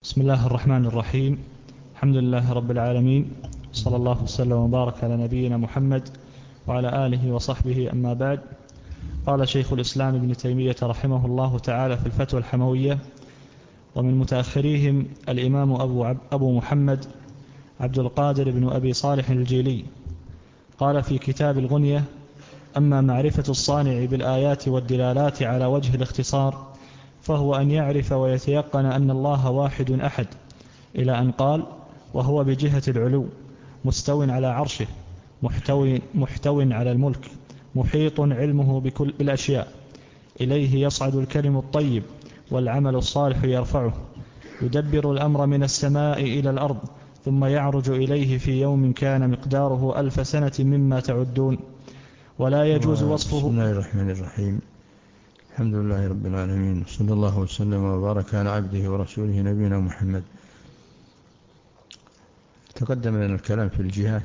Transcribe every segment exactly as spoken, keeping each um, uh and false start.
بسم الله الرحمن الرحيم. الحمد لله رب العالمين، صلى الله وسلم وبارك على نبينا محمد وعلى آله وصحبه، أما بعد. قال شيخ الإسلام ابن تيمية رحمه الله تعالى في الفتوى الحموية: ومن متأخريهم الإمام أبو, عب أبو محمد عبد القادر بن أبي صالح الجيلي، قال في كتاب الغنية: أما معرفة الصانع بالآيات والدلالات على وجه الاختصار فهو أن يعرف ويتيقن أن الله واحد أحد، إلى أن قال: وهو بجهة العلو مستو على عرشه، محتو, محتو على الملك، محيط علمه بكل الأشياء، إليه يصعد الكلم الطيب والعمل الصالح يرفعه، يدبر الأمر من السماء إلى الأرض ثم يعرج إليه في يوم كان مقداره ألف سنة مما تعدون، ولا يجوز وصفه. بسم الله الرحمن الرحيم. الحمد لله رب العالمين، صلى الله وسلم وبارك على عبده ورسوله نبينا محمد. تقدم لنا الكلام في الجهة.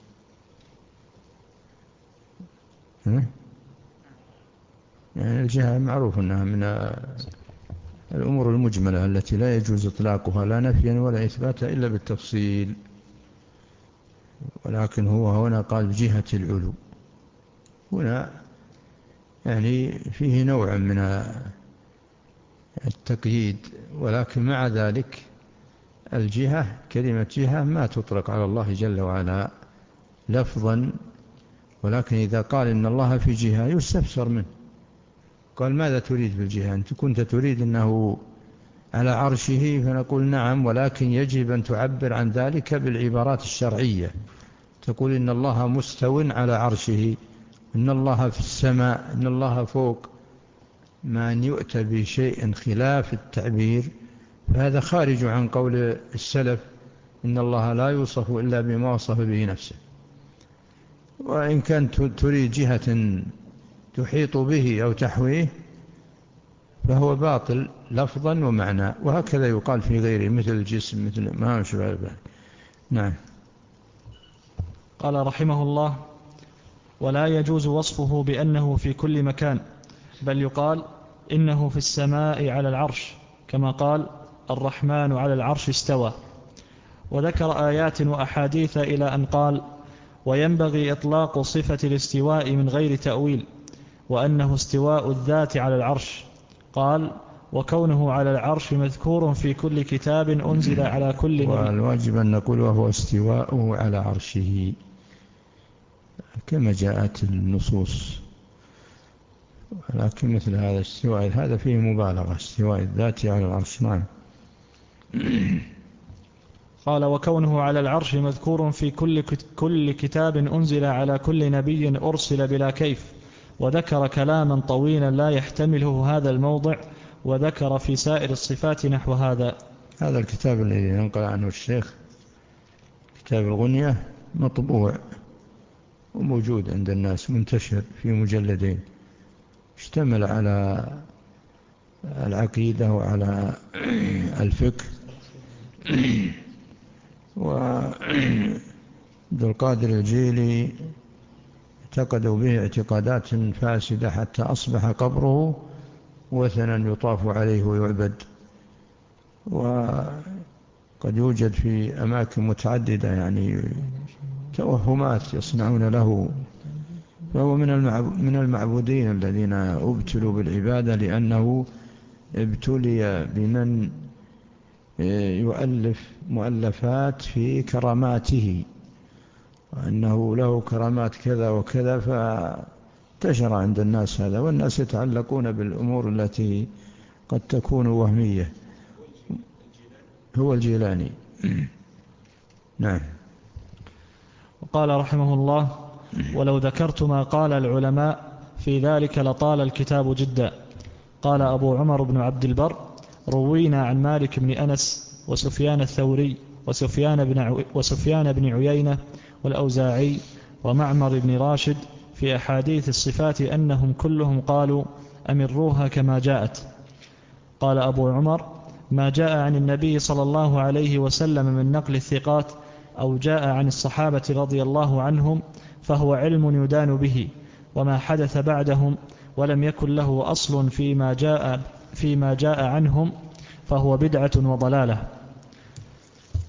يعني الجهة معروف أنها من الأمور المجملة التي لا يجوز إطلاقها لا نفيا ولا إثباتا إلا بالتفصيل، ولكن هو هنا قال بجهة العلو. هنا يعني فيه نوع من التقييد، ولكن مع ذلك الجهة، كلمة جهة ما تطلق على الله جل وعلا لفظا، ولكن إذا قال إن الله في جهة يستفسر منه. قال: ماذا تريد بالجهة؟ أنت كنت تريد أنه على عرشه، فنقول: نعم، ولكن يجب أن تعبر عن ذلك بالعبارات الشرعية. تقول إن الله مستو على عرشه، إن الله في السماء، إن الله فوق. ما أن يؤتى بشيء خلاف التعبير فهذا خارج عن قول السلف: إن الله لا يوصف إلا بما وصف به نفسه. وإن كانت تريد جهة تحيط به أو تحويه فهو باطل لفظا ومعنى، وهكذا يقال في غيره مثل الجسم، مثل ما شبه ذلك. نعم. قال رحمه الله: ولا يجوز وصفه بأنه في كل مكان، بل يقال إنه في السماء على العرش، كما قال: الرحمن على العرش استوى. وذكر آيات وأحاديث إلى أن قال: وينبغي إطلاق صفة الاستواء من غير تأويل، وأنه استواء الذات على العرش. قال: وكونه على العرش مذكور في كل كتاب أنزل على كل نبي. والواجب أن نقول وهو استواءه على عرشه كما جاءت النصوص، لكن مثل هذا استواء هذا فيه مبالغة، استواء الذات على العرش. نعم. قال: وكونه على العرش مذكور في كل كل كتاب أنزل على كل نبي أرسل بلا كيف. وذكر كلاما طويلا لا يحتمله هذا الموضع، وذكر في سائر الصفات نحو هذا. هذا الكتاب الذي ننقل عنه الشيخ، كتاب الغنية، مطبوع وموجود عند الناس، منتشر في مجلدين، اشتمل على العقيدة وعلى الفقه. وعبد القادر الجيلي اعتقدوا به اعتقادات فاسدة حتى أصبح قبره وثنا يطاف عليه ويعبد، وقد يوجد في أماكن متعددة يعني توهمات يصنعون له. فهو من المعبودين الذين ابتلوا بالعبادة، لأنه ابتلي بمن يؤلف مؤلفات في كراماته، وأنه له كرامات كذا وكذا، فانتشر عند الناس هذا، والناس يتعلقون بالأمور التي قد تكون وهمية. هو الجيلاني. نعم. وقال رحمه الله: ولو ذكرت ما قال العلماء في ذلك لطال الكتاب جدا. قال أبو عمر بن عبد البر: روينا عن مالك بن أنس وسفيان الثوري وسفيان بن, وسفيان بن عيينة والأوزاعي ومعمر بن راشد في أحاديث الصفات أنهم كلهم قالوا: أمروها كما جاءت. قال أبو عمر: ما جاء عن النبي صلى الله عليه وسلم من نقل الثقات أو جاء عن الصحابة رضي الله عنهم فهو علم يدان به، وما حدث بعدهم ولم يكن له أصل فيما جاء, فيما جاء عنهم فهو بدعة وضلالة.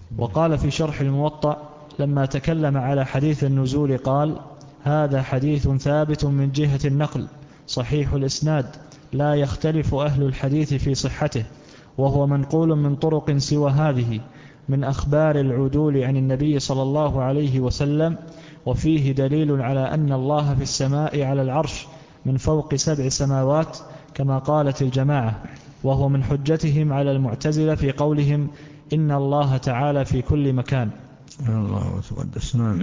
وقال في شرح الموطأ لما تكلم على حديث النزول قال: هذا حديث ثابت من جهة النقل صحيح الإسناد، لا يختلف أهل الحديث في صحته، وهو منقول من طرق سوى هذه من أخبار العدول عن النبي صلى الله عليه وسلم، وفيه دليل على أن الله في السماء على العرش من فوق سبع سماوات كما قالت الجماعة، وهو من حجتهم على المعتزلة في قولهم إن الله تعالى في كل مكان. الله تقدس. نعم.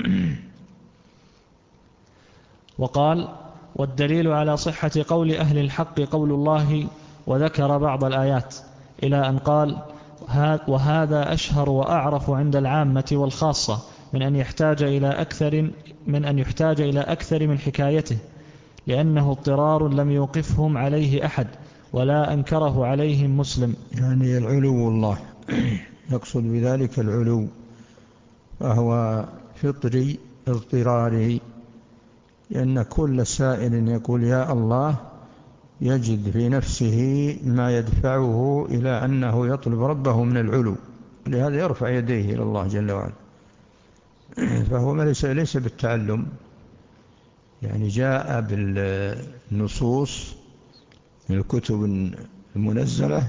وقال: والدليل على صحة قول أهل الحق قول الله، وذكر بعض الآيات إلى أن قال: وهذا أشهر وأعرف عند العامة والخاصة من أن يحتاج إلى أكثر من أن يحتاج إلى أكثر من حكايته، لأنه اضطرار لم يوقفهم عليه أحد ولا أنكره عليهم مسلم. يعني العلو الله يقصد بذلك العلو، فهو فطري اضطراري، لأن كل سائل يقول يا الله يجد في نفسه ما يدفعه إلى أنه يطلب ربه من العلو، لهذا يرفع يديه إلى الله جل وعلا. فهو ليس ليس بالتعلم، يعني جاء بالنصوص من الكتب المنزلة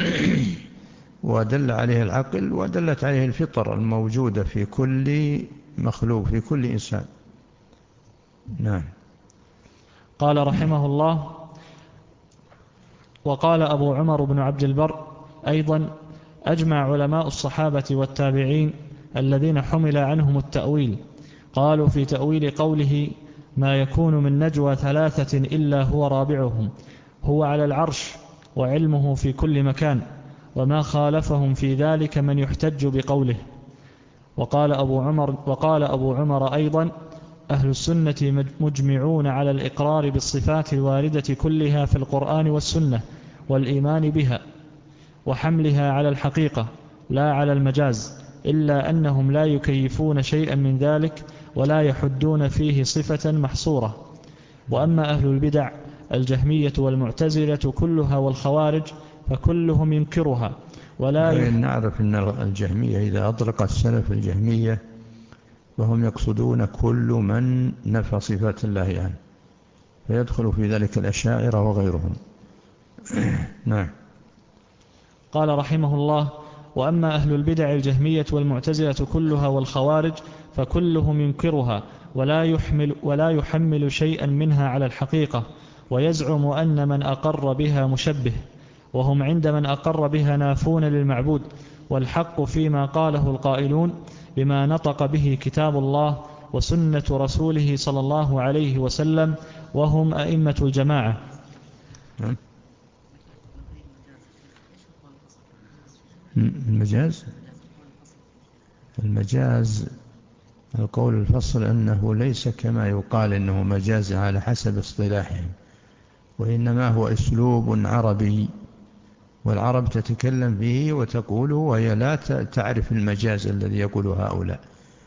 ودل عليه العقل ودلت عليه الفطر الموجودة في كل مخلوق في كل إنسان. نعم. قال رحمه الله: وقال أبو عمر بن عبد البر أيضا: أجمع علماء الصحابة والتابعين الذين حمل عنهم التأويل قالوا في تأويل قوله ما يكون من نجوى ثلاثة إلا هو رابعهم هو على العرش وعلمه في كل مكان، وما خالفهم في ذلك من يحتج بقوله. وقال أبو عمر, وقال أبو عمر أيضا: أهل السنة مجمعون على الإقرار بالصفات الواردة كلها في القرآن والسنة والإيمان بها وحملها على الحقيقة لا على المجاز، إلا أنهم لا يكيفون شيئا من ذلك ولا يحدون فيه صفة محصورة. وأما أهل البدع الجهمية والمعتزلة كلها والخوارج فكلهم ينكرها ولا يح... نعرف أن الجهمية إذا أطلق السلف الجهمية وهم يقصدون كل من نفى صفات الله عنه، فيدخل في ذلك الأشاعرة وغيرهم. نعم. قال رحمه الله: وأما أهل البدع الجهمية والمعتزلة كلها والخوارج فكلهم ينكرها ولا يحمل, ولا يحمل شيئا منها على الحقيقة، ويزعم أن من أقر بها مشبه، وهم عند من أقر بها نافون للمعبود، والحق فيما قاله القائلون بما نطق به كتاب الله وسنة رسوله صلى الله عليه وسلم، وهم أئمة الجماعة. المجاز المجاز القول الفصل أنه ليس كما يقال أنه مجاز على حسب اصطلاحهم، وإنما هو أسلوب عربي، والعرب تتكلم به وتقوله وهي لا تعرف المجاز الذي يقوله هؤلاء.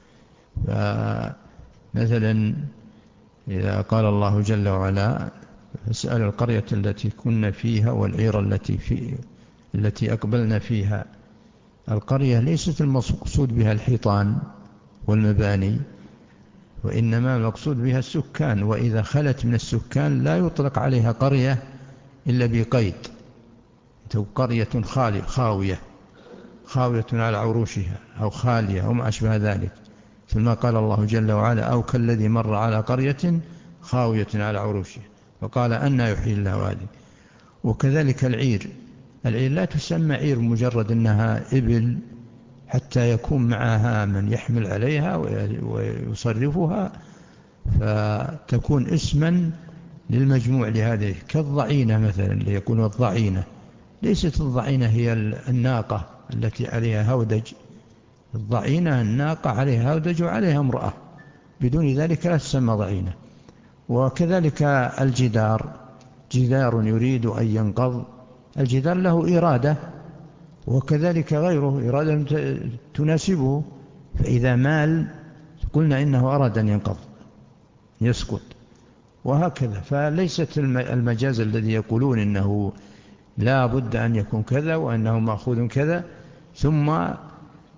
فمثلا إذا قال الله جل وعلا فاسأل القرية التي كنا فيها والعير التي, في التي أقبلنا فيها، القرية ليست المقصود بها الحيطان والمباني، وإنما المقصود بها السكان، وإذا خلت من السكان لا يطلق عليها قرية إلا بقيد، قرية خالية خاوية خاوية على عروشها أو خالية أو ما أشبه ذلك، ثم قال الله جل وعلا أو كالذي مر على قرية خاوية على عروشها وقال أن يحيي الله هذه. وكذلك العير العير لا تسمى عير مجرد أنها إبل، حتى يكون معها من يحمل عليها ويصرفها فتكون اسما للمجموع لهذه، كالضعينة مثلا اللي يقولون الضعينة، ليست الضعينة هي الناقة التي عليها هودج، الضعينة الناقة عليها هودج وعليها امرأة، بدون ذلك لا تسمى ضعينة. وكذلك الجدار، جدار يريد أن ينقض، الجدار له إرادة، وكذلك غيره إرادة تناسبه، فإذا مال قلنا إنه أراد أن ينقض يسقط، وهكذا. فليست المجاز الذي يقولون إنه لا بد أن يكون كذا وأنه مأخوذ كذا ثم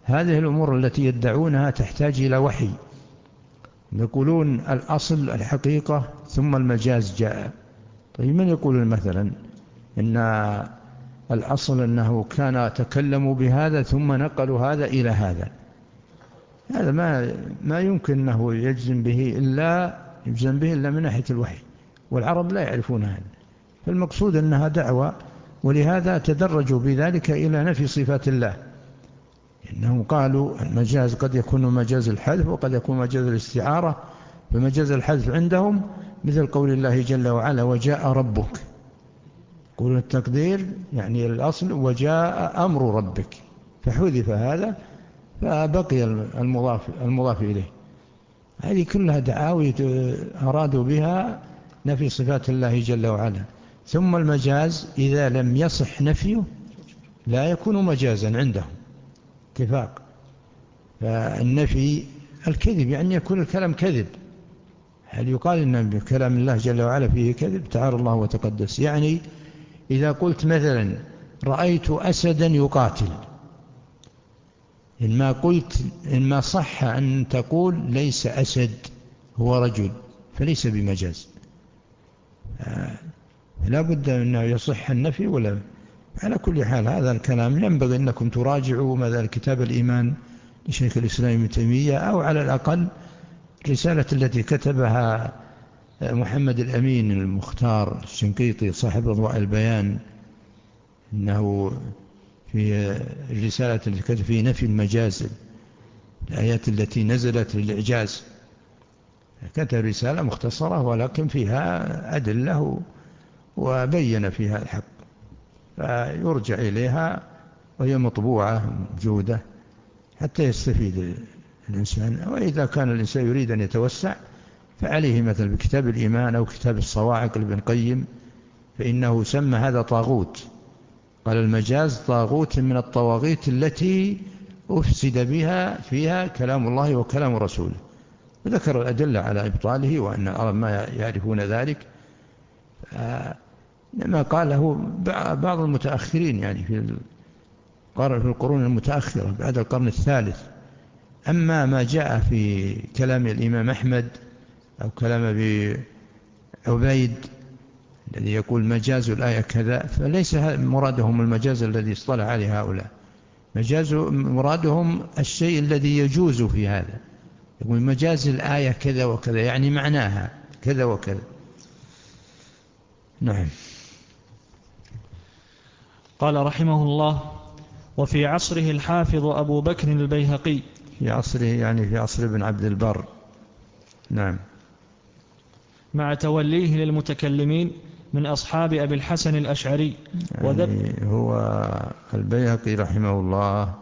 هذه الأمور التي يدعونها تحتاج إلى وحي. يقولون الأصل الحقيقة ثم المجاز جاء. طيب من يقول مثلا إن الأصل أنه كان تكلموا بهذا ثم نقلوا هذا إلى هذا؟ هذا ما ما يمكن أنه يجزم به إلا يجزم به إلا من ناحية الوحي، والعرب لا يعرفون هذا. فالمقصود أنها دعوة، ولهذا تدرجوا بذلك إلى نفي صفات الله. إنهم قالوا المجاز قد يكون مجاز الحذف وقد يكون مجاز الاستعارة. فمجاز الحذف عندهم مثل قول الله جل وعلا وجاء ربك، قول التقدير يعني الأصل وجاء أمر ربك، فحذف هذا فبقي المضاف, المضاف إليه. هذه كلها دعاوي أرادوا بها نفي صفات الله جل وعلا. ثم المجاز إذا لم يصح نفيه لا يكون مجازا عندهم اتفاق. فالنفي الكذب يعني يكون الكلام كذب. هل يقال إن بكلام الله جل وعلا فيه كذب؟ تعالى الله وتقدس. يعني إذا قلت مثلا رأيت أسدا يقاتل، إن ما قلت إن ما صح أن تقول ليس أسد هو رجل فليس بمجاز. لا بد أنه يصح النفي ولا. على كل حال هذا الكلام ينبغي أنكم تراجعوا ماذا كتاب الإيمان لشيخ الإسلام ابن تيمية، أو على الأقل الرسالة التي كتبها محمد الأمين المختار الشنقيطي صاحب أضواء البيان، إنه في الرسالة التي كتب في نفي المجاز الآيات التي نزلت للإعجاز، كتب رسالة مختصرة ولكن فيها أدلة وبين فيها الحق، فيرجع إليها وهي مطبوعة موجودة حتى يستفيد الإنسان. وإذا كان الإنسان يريد أن يتوسع فعليه مثل بكتاب الإيمان أو كتاب الصواعق لابن القيم، فإنه سمى هذا طاغوت. قال المجاز طاغوت من الطواغيت التي أفسد بها فيها كلام الله وكلام رسوله، وذكر الأدلة على إبطاله وأن العرب ما يعرفون ذلك. لما قاله بعض المتأخرين يعني في القرون المتأخرة بعد القرن الثالث. أما ما جاء في كلام الإمام أحمد أو كلام أبي عبيد الذي يقول مجاز الآية كذا، فليس مرادهم المجاز الذي اصطلح عليه هؤلاء. مجاز مرادهم الشيء الذي يجوز في هذا. يقول مجاز الآية كذا وكذا يعني معناها كذا وكذا. نعم. قال رحمه الله: وفي عصره الحافظ أبو بكر البيهقي. في عصره يعني في عصر ابن عبد البر. نعم. مع توليه للمتكلمين من أصحاب أبي الحسن الأشعري. يعني هو البيهقي رحمه الله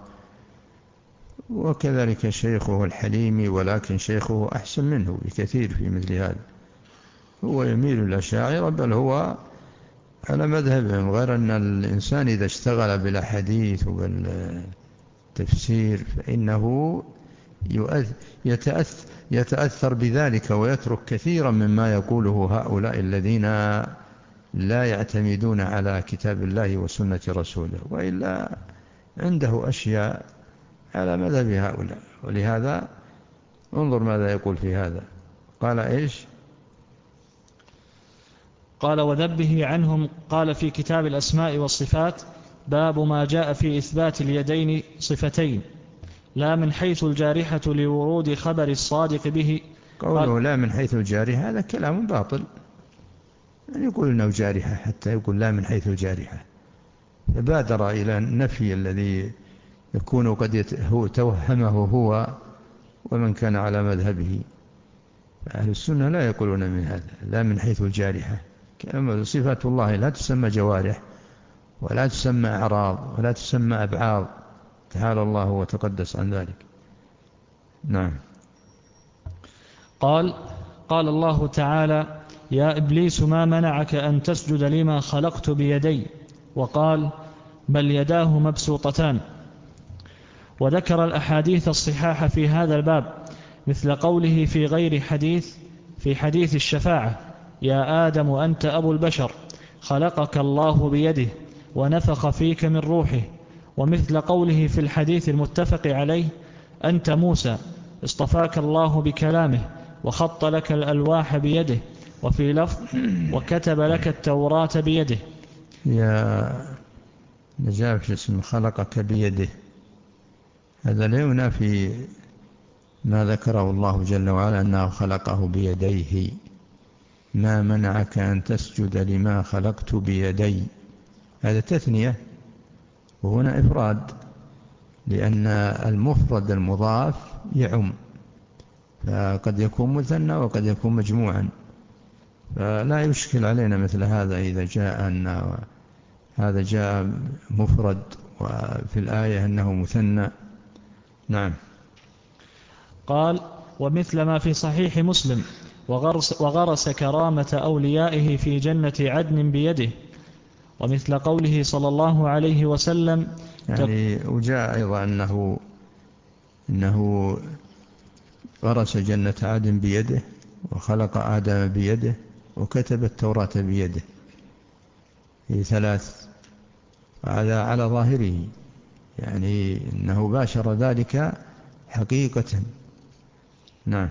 وكذلك شيخه الحليمي، ولكن شيخه أحسن منه بكثير في مثل هذا. هو يميل الأشاعرة بل هو على مذهبهم، غير أن الإنسان إذا اشتغل بالحديث وبالتفسير فإنه يتأثر, يتأثر بذلك ويترك كثيرا مما يقوله هؤلاء الذين لا يعتمدون على كتاب الله وسنة رسوله، وإلا عنده أشياء على مذهب هؤلاء. ولهذا انظر ماذا يقول في هذا. قال إيش؟ قال: وذبه عنهم. قال في كتاب الأسماء والصفات: باب ما جاء في إثبات اليدين صفتين لا من حيث الجارحة لورود خبر الصادق به. قوله لا من حيث الجارحة هذا كلام باطل. يعني يقول إنه جارحة حتى يقول لا من حيث الجارحة، فبادر إلى النفي الذي يكون قد توهمه هو ومن كان على مذهبه. أهل السنة لا يقولون من هذا لا من حيث الجارحة. صفات الله لا تسمى جوارح ولا تسمى أعراض ولا تسمى أبعاض، تعالى الله وتقدس عن ذلك. نعم. قال: قال الله تعالى: يا إبليس ما منعك أن تسجد لما خلقت بيدي. وقال: بل يداه مبسوطتان. وذكر الأحاديث الصحاح في هذا الباب مثل قوله في غير حديث في حديث الشفاعة: يا آدم أنت أبو البشر، خلقك الله بيده ونفخ فيك من روحه، ومثل قوله في الحديث المتفق عليه: أنت موسى اصطفاك الله بكلامه وخط لك الألواح بيده، وفي لفظ: وكتب لك التوراة بيده. يا نجاف اسم خلقك بيده، هذا لا ينافي ما ذكره الله جل وعلا أنه خلقه بيديه. ما منعك أن تسجد لما خلقت بيدي، هذا تثنية وهنا إفراد، لأن المفرد المضاف يعم، فقد يكون مثنى وقد يكون مجموعا، فلا يشكل علينا مثل هذا إذا جاء أن هذا جاء مفرد وفي الآية أنه مثنى. نعم. قال: ومثل ما في صحيح مسلم: وغرس, وغرس كرامة أوليائه في جنة عدن بيده. ومثل قوله صلى الله عليه وسلم: يعني وجاء أيضا أنه, إنه غرس جنة عدن بيده، وخلق آدم بيده، وكتب التوراة بيده، في ثلاث، هذا على ظاهره، يعني أنه باشر ذلك حقيقة. نعم.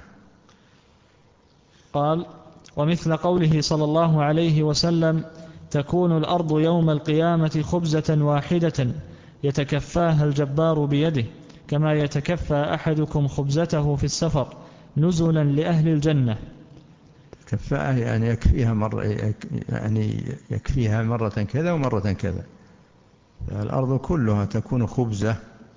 قال: ومثل قوله صلى الله عليه وسلم: تكون الأرض يوم القيامة خبزة واحدة يتكفاها الجبار بيده، كما يتكفى أحدكم خبزته في السفر نزلا لأهل الجنة. تكفاها يعني يكفيها مرة، يعني يكفيها مرة كذا ومرة كذا. الأرض كلها تكون خبزة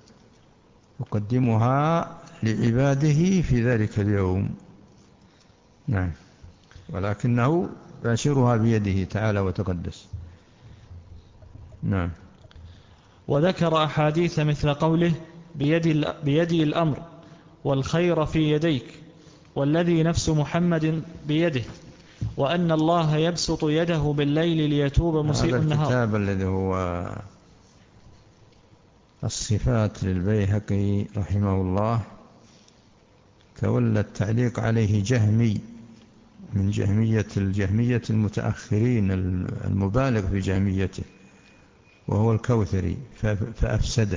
يقدمها لعباده في ذلك اليوم. نعم. ولكنه باشرها بيده تعالى وتقدس. نعم. وذكر أحاديث مثل قوله: بيدي, بيدي الأمر والخير في يديك، والذي نفس محمد بيده، وأن الله يبسط يده بالليل ليتوب مسيء النهار. هذا الكتاب الذي هو الصفات للبيهقي رحمه الله تولى التعليق عليه جهمي من جهمية الجهمية المتأخرين المبالغ في جهميته، وهو الكوثري، فأفسده،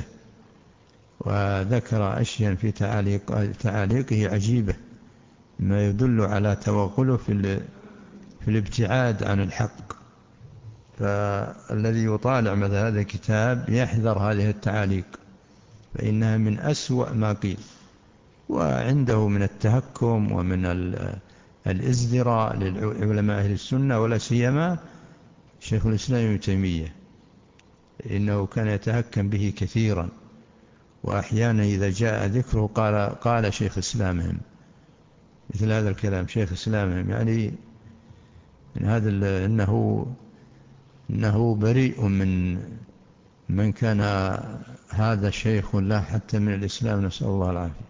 وذكر أشياء في تعاليق تعاليقه عجيبة ما يدل على توغله في في الابتعاد عن الحق. فالذي يطالع مثل هذا الكتاب يحذر هذه التعاليق، فإنها من أسوأ ما قيل، وعنده من التهكم ومن الازدراء للعلماء أهل السنة، ولا سيما شيخ الإسلام ابن تيمية، إنه كان يتهكم به كثيرا، وأحيانا إذا جاء ذكره قال, قال شيخ إسلامهم، مثل هذا الكلام شيخ إسلامهم، يعني من هذا إنه, إنه بريء من من كان هذا شيخ له حتى من الإسلام، نسأل الله العافية.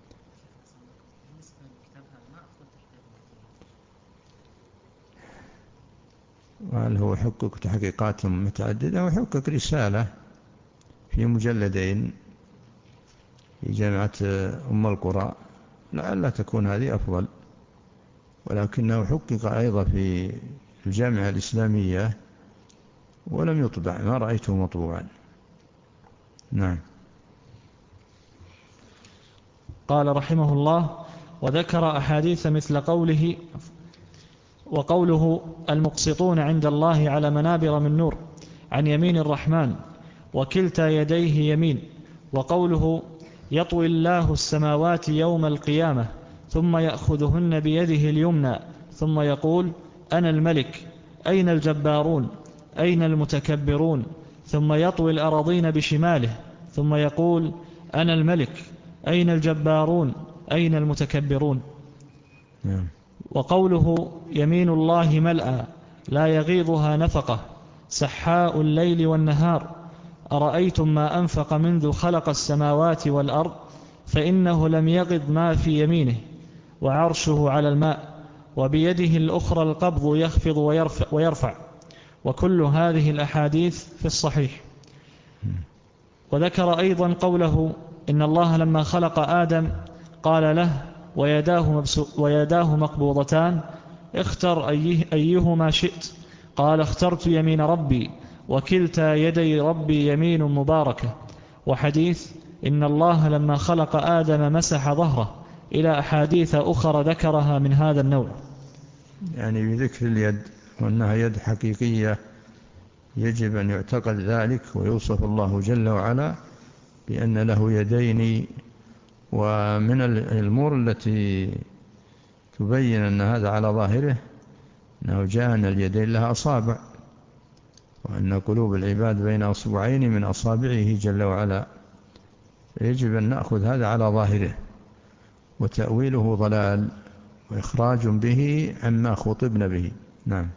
وهل هو حقق تحقيقات متعددة، وحقق رسالة في مجلدين في جامعة أم القرى، لعل تكون هذه أفضل، ولكنه حقق أيضا في الجامعة الإسلامية ولم يطبع، ما رأيته مطبوعا. نعم. قال رحمه الله: وذكر أحاديث مثل قوله وقوله: المقسطون عند الله على منابر من نور عن يمين الرحمن وكلتا يديه يمين، وقوله: يطوي الله السماوات يوم القيامة ثم يأخذهن بيده اليمنى ثم يقول: أنا الملك، أين الجبارون، أين المتكبرون، ثم يطوي الأراضين بشماله ثم يقول: أنا الملك، أين الجبارون، أين المتكبرون. نعم. وقوله: يمين الله ملأى لا يغيضها نفقة سحاء الليل والنهار، أرأيتم ما أنفق منذ خلق السماوات والأرض فإنه لم يغض ما في يمينه، وعرشه على الماء، وبيده الأخرى القبض يخفض ويرفع, ويرفع وكل هذه الأحاديث في الصحيح. وذكر أيضا قوله: إن الله لما خلق آدم قال له: ويداه, ويداه مقبوضتان اختر أيه أيهما شئت، قال: اخترت يمين ربي، وكلتا يدي ربي يمين مباركة، وحديث إن الله لما خلق آدم مسح ظهره، إلى أحاديث أخرى ذكرها من هذا النوع. يعني بذكر اليد وأنها يد حقيقية يجب أن يعتقد ذلك، ويوصف الله جل وعلا بأن له يدين. ومن الأمور التي تبين أن هذا على ظاهره أنه جاء أن اليدين لها أصابع، وأن قلوب العباد بين أصبعين من أصابعه جل وعلا، يجب أن نأخذ هذا على ظاهره، وتأويله ضلال وإخراج به عما خطبنا به. نعم.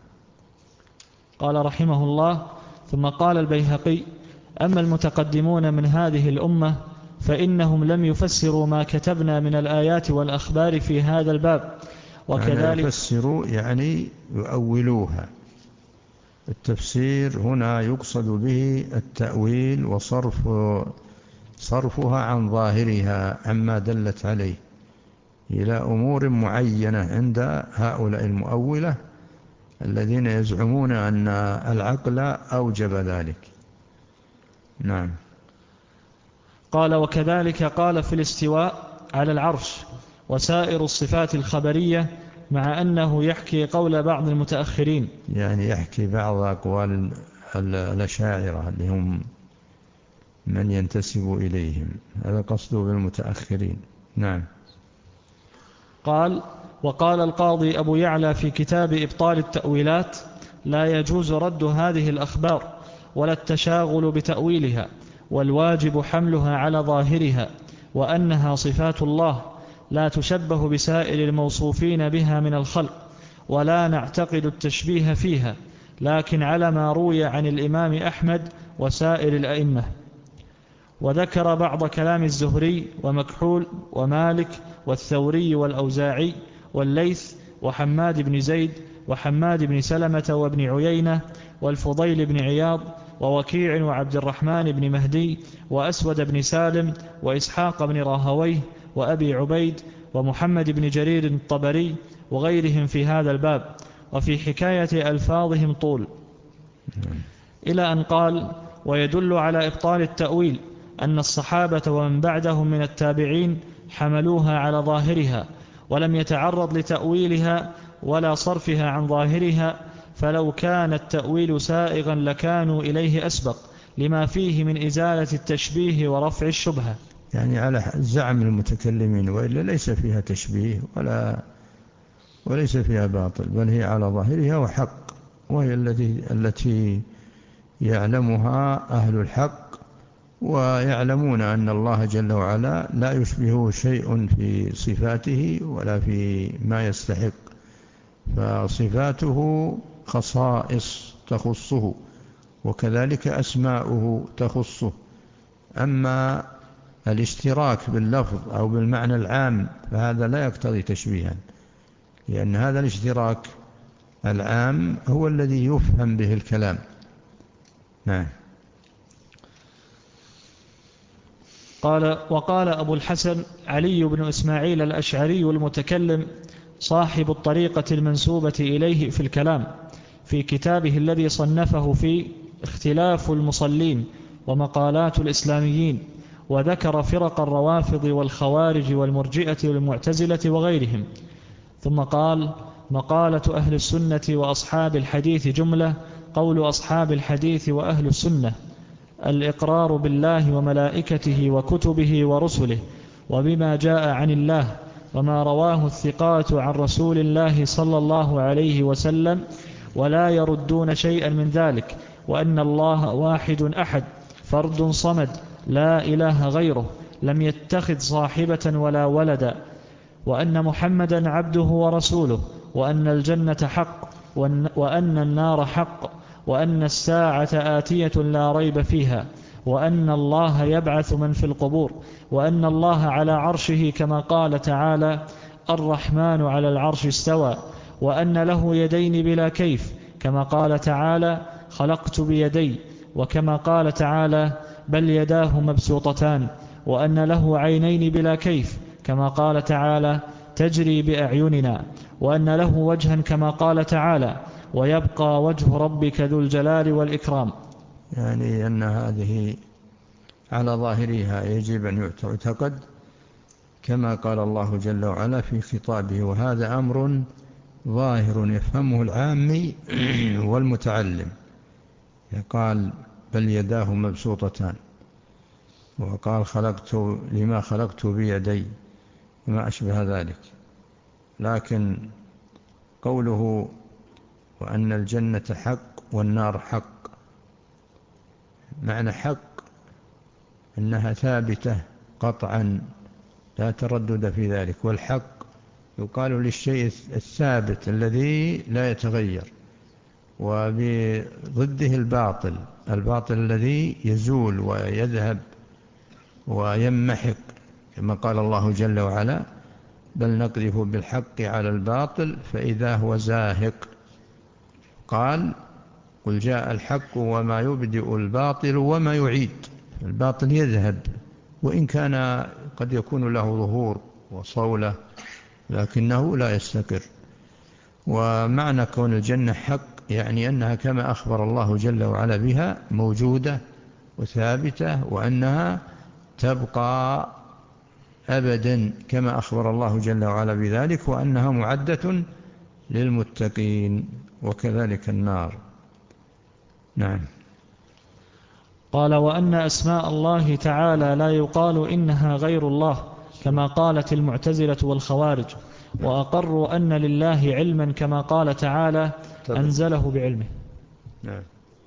قال رحمه الله: ثم قال البيهقي: أما المتقدمون من هذه الأمة فإنهم لم يفسروا ما كتبنا من الآيات والأخبار في هذا الباب، وكذلك يعني يفسروا يعني يؤولوها. التفسير هنا يقصد به التأويل وصرف صرفها عن ظاهرها عما دلت عليه إلى أمور معينة عند هؤلاء المؤولة الذين يزعمون أن العقل أوجب ذلك. نعم. قال: وكذلك قال في الاستواء على العرش وسائر الصفات الخبرية، مع أنه يحكي قول بعض المتأخرين، يعني يحكي بعض أقوال الأشاعرة اللي هم من ينتسب إليهم، هذا قصده بالمتأخرين. نعم. قال: وقال القاضي أبو يعلى في كتاب إبطال التأويلات: لا يجوز رد هذه الأخبار ولا التشاغل بتأويلها، والواجب حملها على ظاهرها، وأنها صفات الله لا تشبه بسائر الموصوفين بها من الخلق، ولا نعتقد التشبيه فيها، لكن على ما روي عن الإمام أحمد وسائر الأئمة. وذكر بعض كلام الزهري ومكحول ومالك والثوري والأوزاعي والليث وحماد بن زيد وحماد بن سلمة وابن عيينة والفضيل بن عياض ووكيع وعبد الرحمن بن مهدي وأسود بن سالم وإسحاق بن راهويه وأبي عبيد ومحمد بن جرير الطبري وغيرهم في هذا الباب، وفي حكاية ألفاظهم طول، إلى أن قال: ويدل على إبطال التأويل أن الصحابة ومن بعدهم من التابعين حملوها على ظاهرها ولم يتعرض لتأويلها ولا صرفها عن ظاهرها، فلو كان التأويل سائغا لكانوا إليه أسبق، لما فيه من إزالة التشبيه ورفع الشبهة. يعني على زعم المتكلمين، وإلا ليس فيها تشبيه ولا وليس فيها باطل، بل هي على ظاهرها وحق، وهي التي التي يعلمها أهل الحق، ويعلمون أن الله جل وعلا لا يشبهه شيء في صفاته ولا في ما يستحق، فصفاته خصائص تخصه، وكذلك أسماؤه تخصه. أما الاشتراك باللفظ أو بالمعنى العام فهذا لا يقتضي تشبيها، لأن هذا الاشتراك العام هو الذي يفهم به الكلام. نعم. قال: وقال أبو الحسن علي بن إسماعيل الأشعري المتكلم صاحب الطريقة المنسوبة إليه في الكلام في كتابه الذي صنفه في اختلاف المصلين ومقالات الإسلاميين، وذكر فرق الروافض والخوارج والمرجئة والمعتزلة وغيرهم، ثم قال: مقالة أهل السنة وأصحاب الحديث جملة: قول أصحاب الحديث وأهل السنة الإقرار بالله وملائكته وكتبه ورسله وبما جاء عن الله وما رواه الثقات عن رسول الله صلى الله عليه وسلم، ولا يردون شيئا من ذلك، وأن الله واحد أحد فرد صمد لا إله غيره، لم يتخذ صاحبة ولا ولدا، وأن محمدا عبده ورسوله، وأن الجنة حق، وأن النار حق، وأن الساعة آتية لا ريب فيها، وأن الله يبعث من في القبور، وأن الله على عرشه كما قال تعالى: الرحمن على العرش استوى، وأن له يدين بلا كيف كما قال تعالى: خلقت بيدي، وكما قال تعالى: بل يداه مبسوطتان، وأن له عينين بلا كيف كما قال تعالى: تجري بأعيننا، وأن له وجها كما قال تعالى: ويبقى وجه ربك ذو الجلال والإكرام. يعني أن هذه على ظاهرها يجب أن يعتقد كما قال الله جل وعلا في خطابه، وهذا أمر ظاهر يفهمه العامي والمتعلم. قال بل يداه مبسوطتان، وقال خلقت لما خلقت بيدي وما أشبه ذلك. لكن قوله وأن الجنة حق والنار حق، معنى حق أنها ثابتة قطعا لا تردد في ذلك، والحق يقال للشيء الثابت الذي لا يتغير، وبضده الباطل، الباطل الذي يزول ويذهب ويمحق، كما قال الله جل وعلا بل نقذف بالحق على الباطل فإذا هو زاهق. قال قل جاء الحق وما يبدئ الباطل وما يعيد، الباطل يذهب وإن كان قد يكون له ظهور وصولة لكنه لا يستقر. ومعنى كون الجنة حق يعني أنها كما أخبر الله جل وعلا بها موجودة وثابتة، وأنها تبقى أبدا كما أخبر الله جل وعلا بذلك، وأنها معدة للمتقين، وكذلك النار. نعم. قال وأن أسماء الله تعالى لا يقال إنها غير الله كما قالت المعتزلة والخوارج، وأقروا أن لله علما كما قال تعالى أنزله بعلمه. نعم.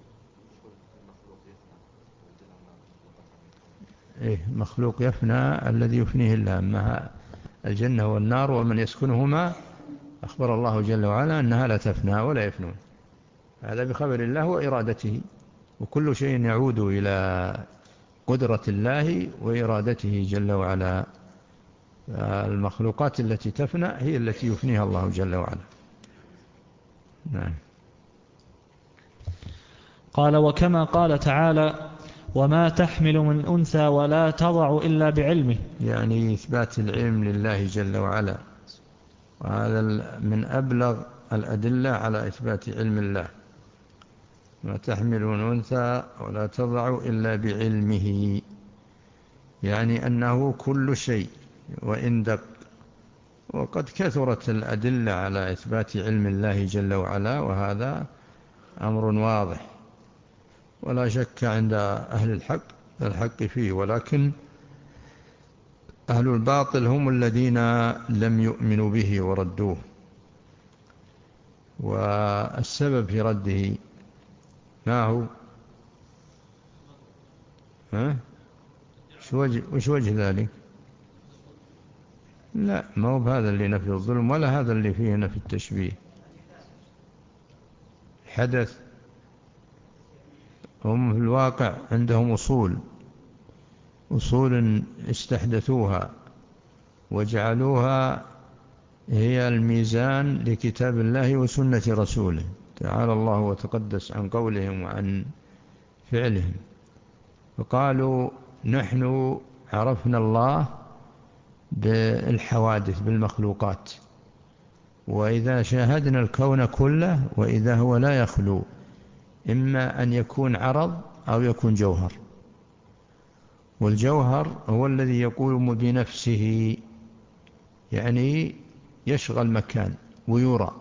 إيه مخلوق يفنى الذي يفنيه الله، أما الجنة والنار ومن يسكنهما أخبر الله جل وعلا أنها لا تفنى ولا يفنون، هذا بخبر الله وإرادته، وكل شيء يعود إلى قدرة الله وإرادته جل وعلا. المخلوقات التي تفنى هي التي يفنيها الله جل وعلا. نعم. قال وكما قال تعالى وما تحمل من أنثى ولا تضع إلا بعلمه، يعني إثبات العلم لله جل وعلا، وهذا من أبلغ الأدلة على إثبات علم الله. ما تحمل من أنثى ولا تضع إلا بعلمه، يعني أنه كل شيء وإن دق. وقد كثرت الأدلة على إثبات علم الله جل وعلا، وهذا أمر واضح ولا شك عند أهل الحق الحق فيه، ولكن أهل الباطل هم الذين لم يؤمنوا به وردوه. والسبب في رده ما هو؟ ها؟ وش وجه ذلك؟ لا، ما هو هذا اللي نفي الظلم ولا هذا اللي فيه نفي التشبيه. حدث هم في الواقع عندهم أصول أصول استحدثوها وجعلوها هي الميزان لكتاب الله وسنة رسوله تعالى الله وتقدس عن قولهم وعن فعلهم. فقالوا نحن عرفنا الله بالحوادث بالمخلوقات، وإذا شاهدنا الكون كله وإذا هو لا يخلو إما أن يكون عرض أو يكون جوهر، والجوهر هو الذي يقوم بنفسه، يعني يشغل مكان ويرى،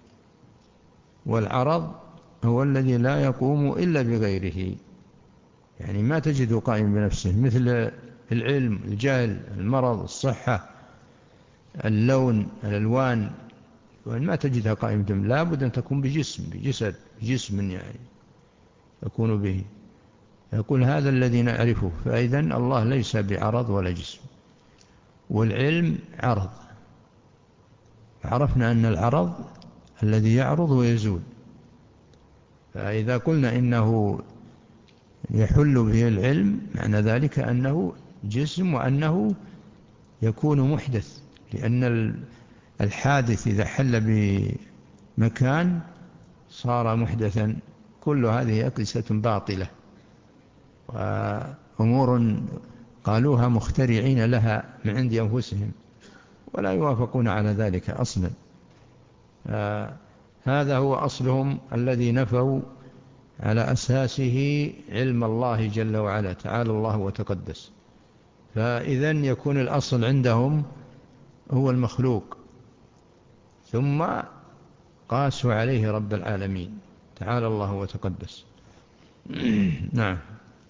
والعرض هو الذي لا يقوم إلا بغيره، يعني ما تجده قائم بنفسه، مثل العلم، الجهل، المرض، الصحة، اللون، الألوان، ما تجدها قائمة، لا بد أن تكون بجسم بجسد جسم يعني يكون به. يقول هذا الذي نعرفه، فإذا الله ليس بعرض ولا جسم. والعلم عرض، عرفنا أن العرض الذي يعرض ويزول، فإذا قلنا إنه يحل به العلم معنى ذلك أنه جسم وأنه يكون محدث، لأن الحادث إذا حل بمكان صار محدثا. كل هذه أقيسة باطلة وأمور قالوها مخترعين لها من عند أنفسهم ولا يوافقون على ذلك أصلا. هذا هو أصلهم الذي نفوا على أساسه علم الله جل وعلا، تعالى الله وتقدس. فإذن يكون الأصل عندهم هو المخلوق، ثم قاسوا عليه رب العالمين تعالى الله وتقدس. نعم.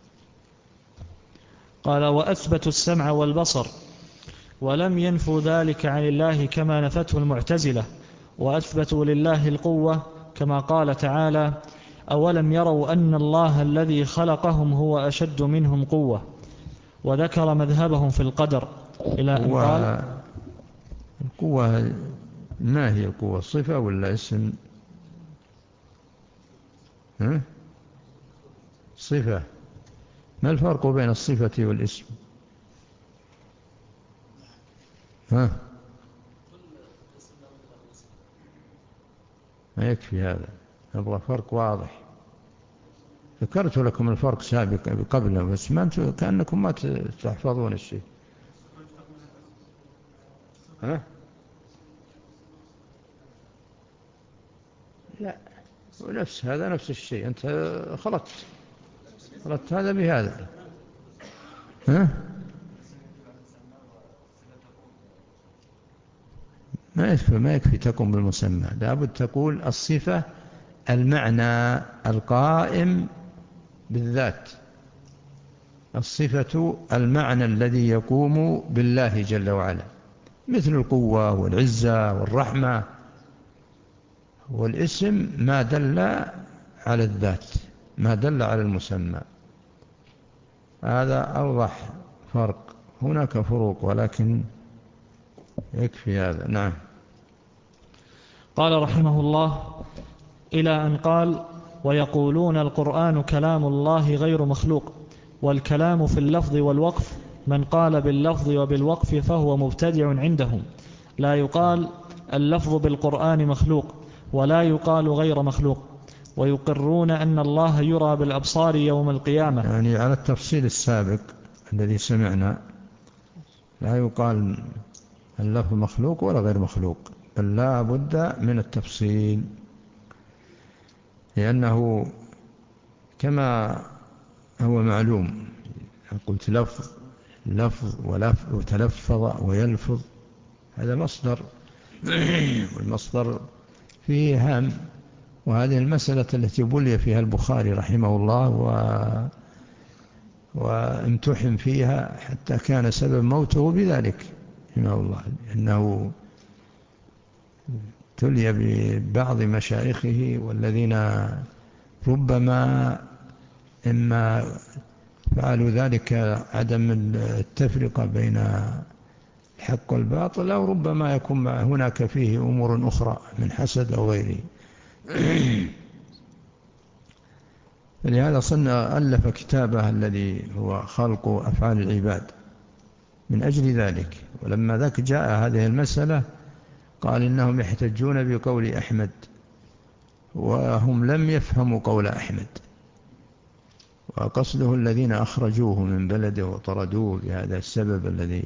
قال: وأثبتوا السمع والبصر ولم ينفوا ذلك عن الله كما نفته المعتزلة، وأثبتوا لله القوة كما قال تعالى: أولم يروا أن الله الذي خلقهم هو أشد منهم قوة. وذكر مذهبهم في القدر إلى أن قال: القوة ما هي القوة، صفة ولا اسم؟ ها؟ صفة. ما الفرق بين الصفة والاسم؟ ها؟ ما يكفي هذا، نبغى فرق واضح. ذكرت لكم الفرق سابقا قبله، بس ما أنتم كأنكم ما تحفظون الشيء. ها؟ لا، ونفس هذا نفس الشيء، أنت خلطت خلطت هذا بهذا. ها؟ ما يكفي ما يكفي تقوم بالمسمى، لابد تقول الصفة المعنى القائم بالذات، الصفة المعنى الذي يقوم بالله جل وعلا، مثل القوة والعزة والرحمة. والاسم ما دل على الذات، ما دل على المسمى. هذا أوضح فرق. هناك فروق ولكن يكفي هذا. نعم. قال رحمه الله إلى أن قال: ويقولون القرآن كلام الله غير مخلوق، والكلام في اللفظ والوقف، من قال باللفظ وبالوقف فهو مبتدع عندهم. لا يقال اللفظ بالقرآن مخلوق، ولا يقال غير مخلوق. ويقرون أن الله يرى بالأبصار يوم القيامة. يعني على التفصيل السابق الذي سمعنا، لا يقال اللفظ مخلوق ولا غير مخلوق، بل لا بد من التفصيل، لأنه كما هو معلوم، قلت لفظ لفظ ولفظ وتلفظ ويلفظ، هذا مصدر، والمصدر فيه هام. وهذه المسألة التي بلي فيها البخاري رحمه الله و... وامتحن فيها حتى كان سبب موته بذلك رحمه الله، أنه تلي ببعض مشايخه والذين ربما إما فعلوا ذلك عدم التفرقة بين الحق والباطل، أو ربما يكون هناك فيه أمور أخرى من حسد أو غيره. لهذا صنع ألف كتابه الذي هو خلق أفعال العباد من أجل ذلك. ولما ذاك جاء هذه المسألة قال إنهم يحتجون بقول أحمد، وهم لم يفهموا قول أحمد، وقصده الذين أخرجوه من بلده وطردوه بهذا السبب الذي.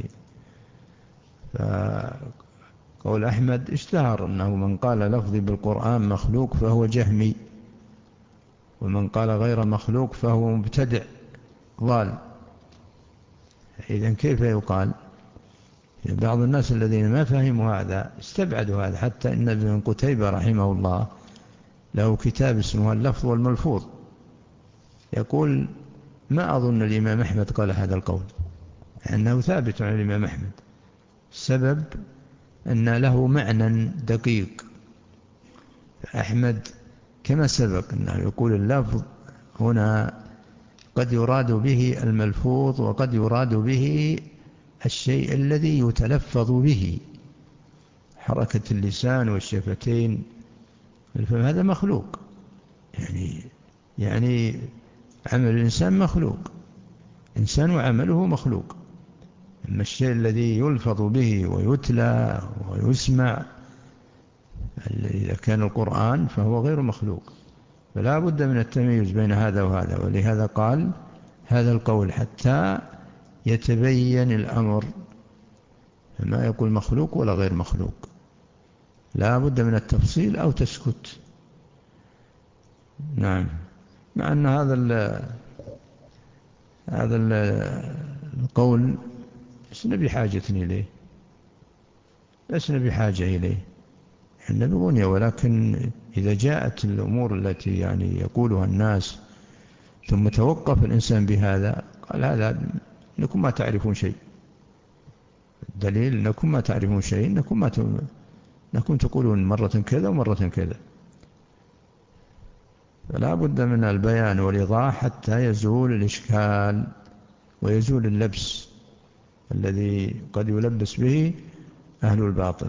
فقول أحمد اشتهر أنه من قال لفظي بالقرآن مخلوق فهو جهمي، ومن قال غير مخلوق فهو مبتدع ضال. إذن كيف يقال؟ بعض الناس الذين ما فهموا هذا استبعدوا هذا، حتى إن ابن قتيبة رحمه الله له كتاب اسمه اللفظ والملفوظ، يقول ما أظن الإمام أحمد قال هذا القول، أنه ثابت عن الإمام أحمد. السبب أن له معنى دقيق. أحمد كما سبق أنه يقول اللفظ هنا قد يراد به الملفوظ، وقد يراد به الشيء الذي يتلفظ به، حركة اللسان والشفتين، هذا مخلوق. يعني يعني عمل الإنسان مخلوق، إنسان وعمله مخلوق. أما الشيء الذي يلفظ به ويتلى ويسمع إذا كان القرآن فهو غير مخلوق. فلا بد من التمييز بين هذا وهذا، ولهذا قال هذا القول حتى يتبين الأمر، فما يقول مخلوق ولا غير مخلوق، لا بد من التفصيل أو تسكت. نعم. مع أن هذا ال هذا ال القول لسنا بحاجة إليه، لسنا بحاجة إليه، إحنا بغنية. ولكن إذا جاءت الأمور التي يعني يقولها الناس ثم توقف الإنسان بهذا، قال هذا إنكم ما تعرفون شيء. الدليل إنكم ما تعرفون شيء، إنكم ما إنكم تقولون مرة كذا ومرة كذا. فلا بد من البيان والإيضاح حتى يزول الإشكال ويزول اللبس الذي قد يلبس به أهل الباطل.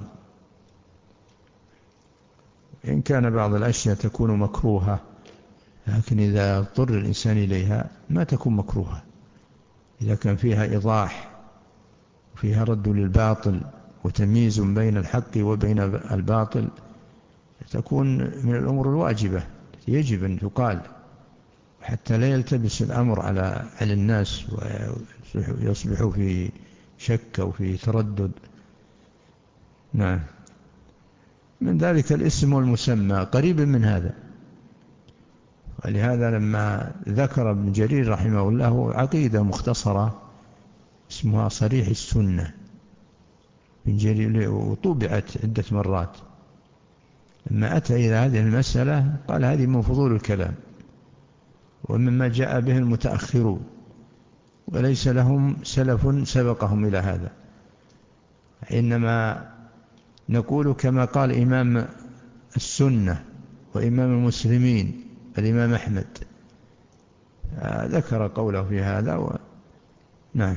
إن كان بعض الأشياء تكون مكروهة، لكن إذا اضطر الإنسان إليها ما تكون مكروهة. إذا كان فيها إيضاح وفيها رد للباطل وتمييز بين الحق وبين الباطل، تكون من الأمور الواجبة يجب أن تقال، حتى لا يلتبس الأمر على على الناس ويصبحوا في شك أو في تردد. نعم. من ذلك الاسم والمسمى قريب من هذا. ولهذا لما ذكر ابن جرير رحمه الله عقيدة مختصرة اسمها صريح السنة ابن جرير، وطبعت عدة مرات، لما أتى إلى هذه المسألة قال هذه من فضول الكلام ومما جاء به المتأخرون، وليس لهم سلف سبقهم إلى هذا، إنما نقول كما قال إمام السنة وإمام المسلمين الإمام أحمد، ذكر قوله في هذا و... نعم.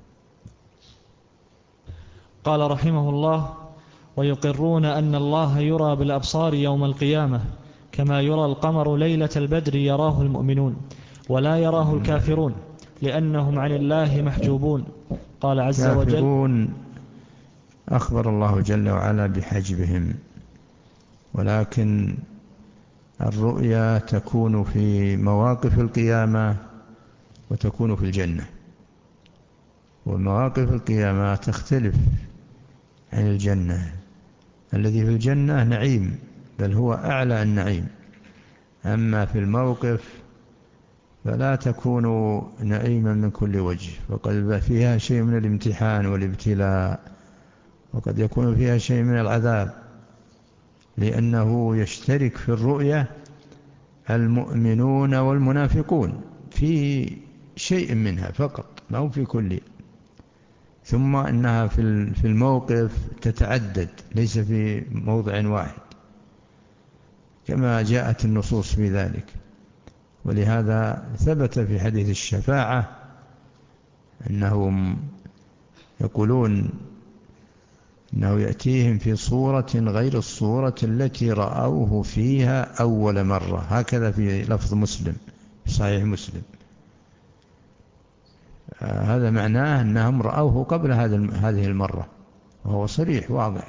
قال رحمه الله: ويقرون أن الله يرى بالأبصار يوم القيامة كما يرى القمر ليلة البدر يراه المؤمنون ولا يراه الكافرون لأنهم عن الله محجوبون. قال عز وجل: كافرون أخبر الله جل وعلا بحجبهم، ولكن الرؤيا تكون في مواقف القيامة وتكون في الجنة، ومواقف القيامة تختلف عن الجنة. الذي في الجنة نعيم، بل هو أعلى النعيم، أما في الموقف فلا تكون نعيما من كل وجه، وقد فيها شيء من الامتحان والابتلاء، وقد يكون فيها شيء من العذاب، لأنه يشترك في الرؤية المؤمنون والمنافقون في شيء منها فقط، ما هو في كل. ثم أنها في الموقف تتعدد، ليس في موضع واحد كما جاءت النصوص في ذلك. ولهذا ثبت في حديث الشفاعة أنهم يقولون أنه يأتيهم في صورة غير الصورة التي رأوه فيها أول مرة، هكذا في لفظ مسلم في صحيح مسلم. آه هذا معناه أنهم رأوه قبل هذه المرة، وهو صريح واضح.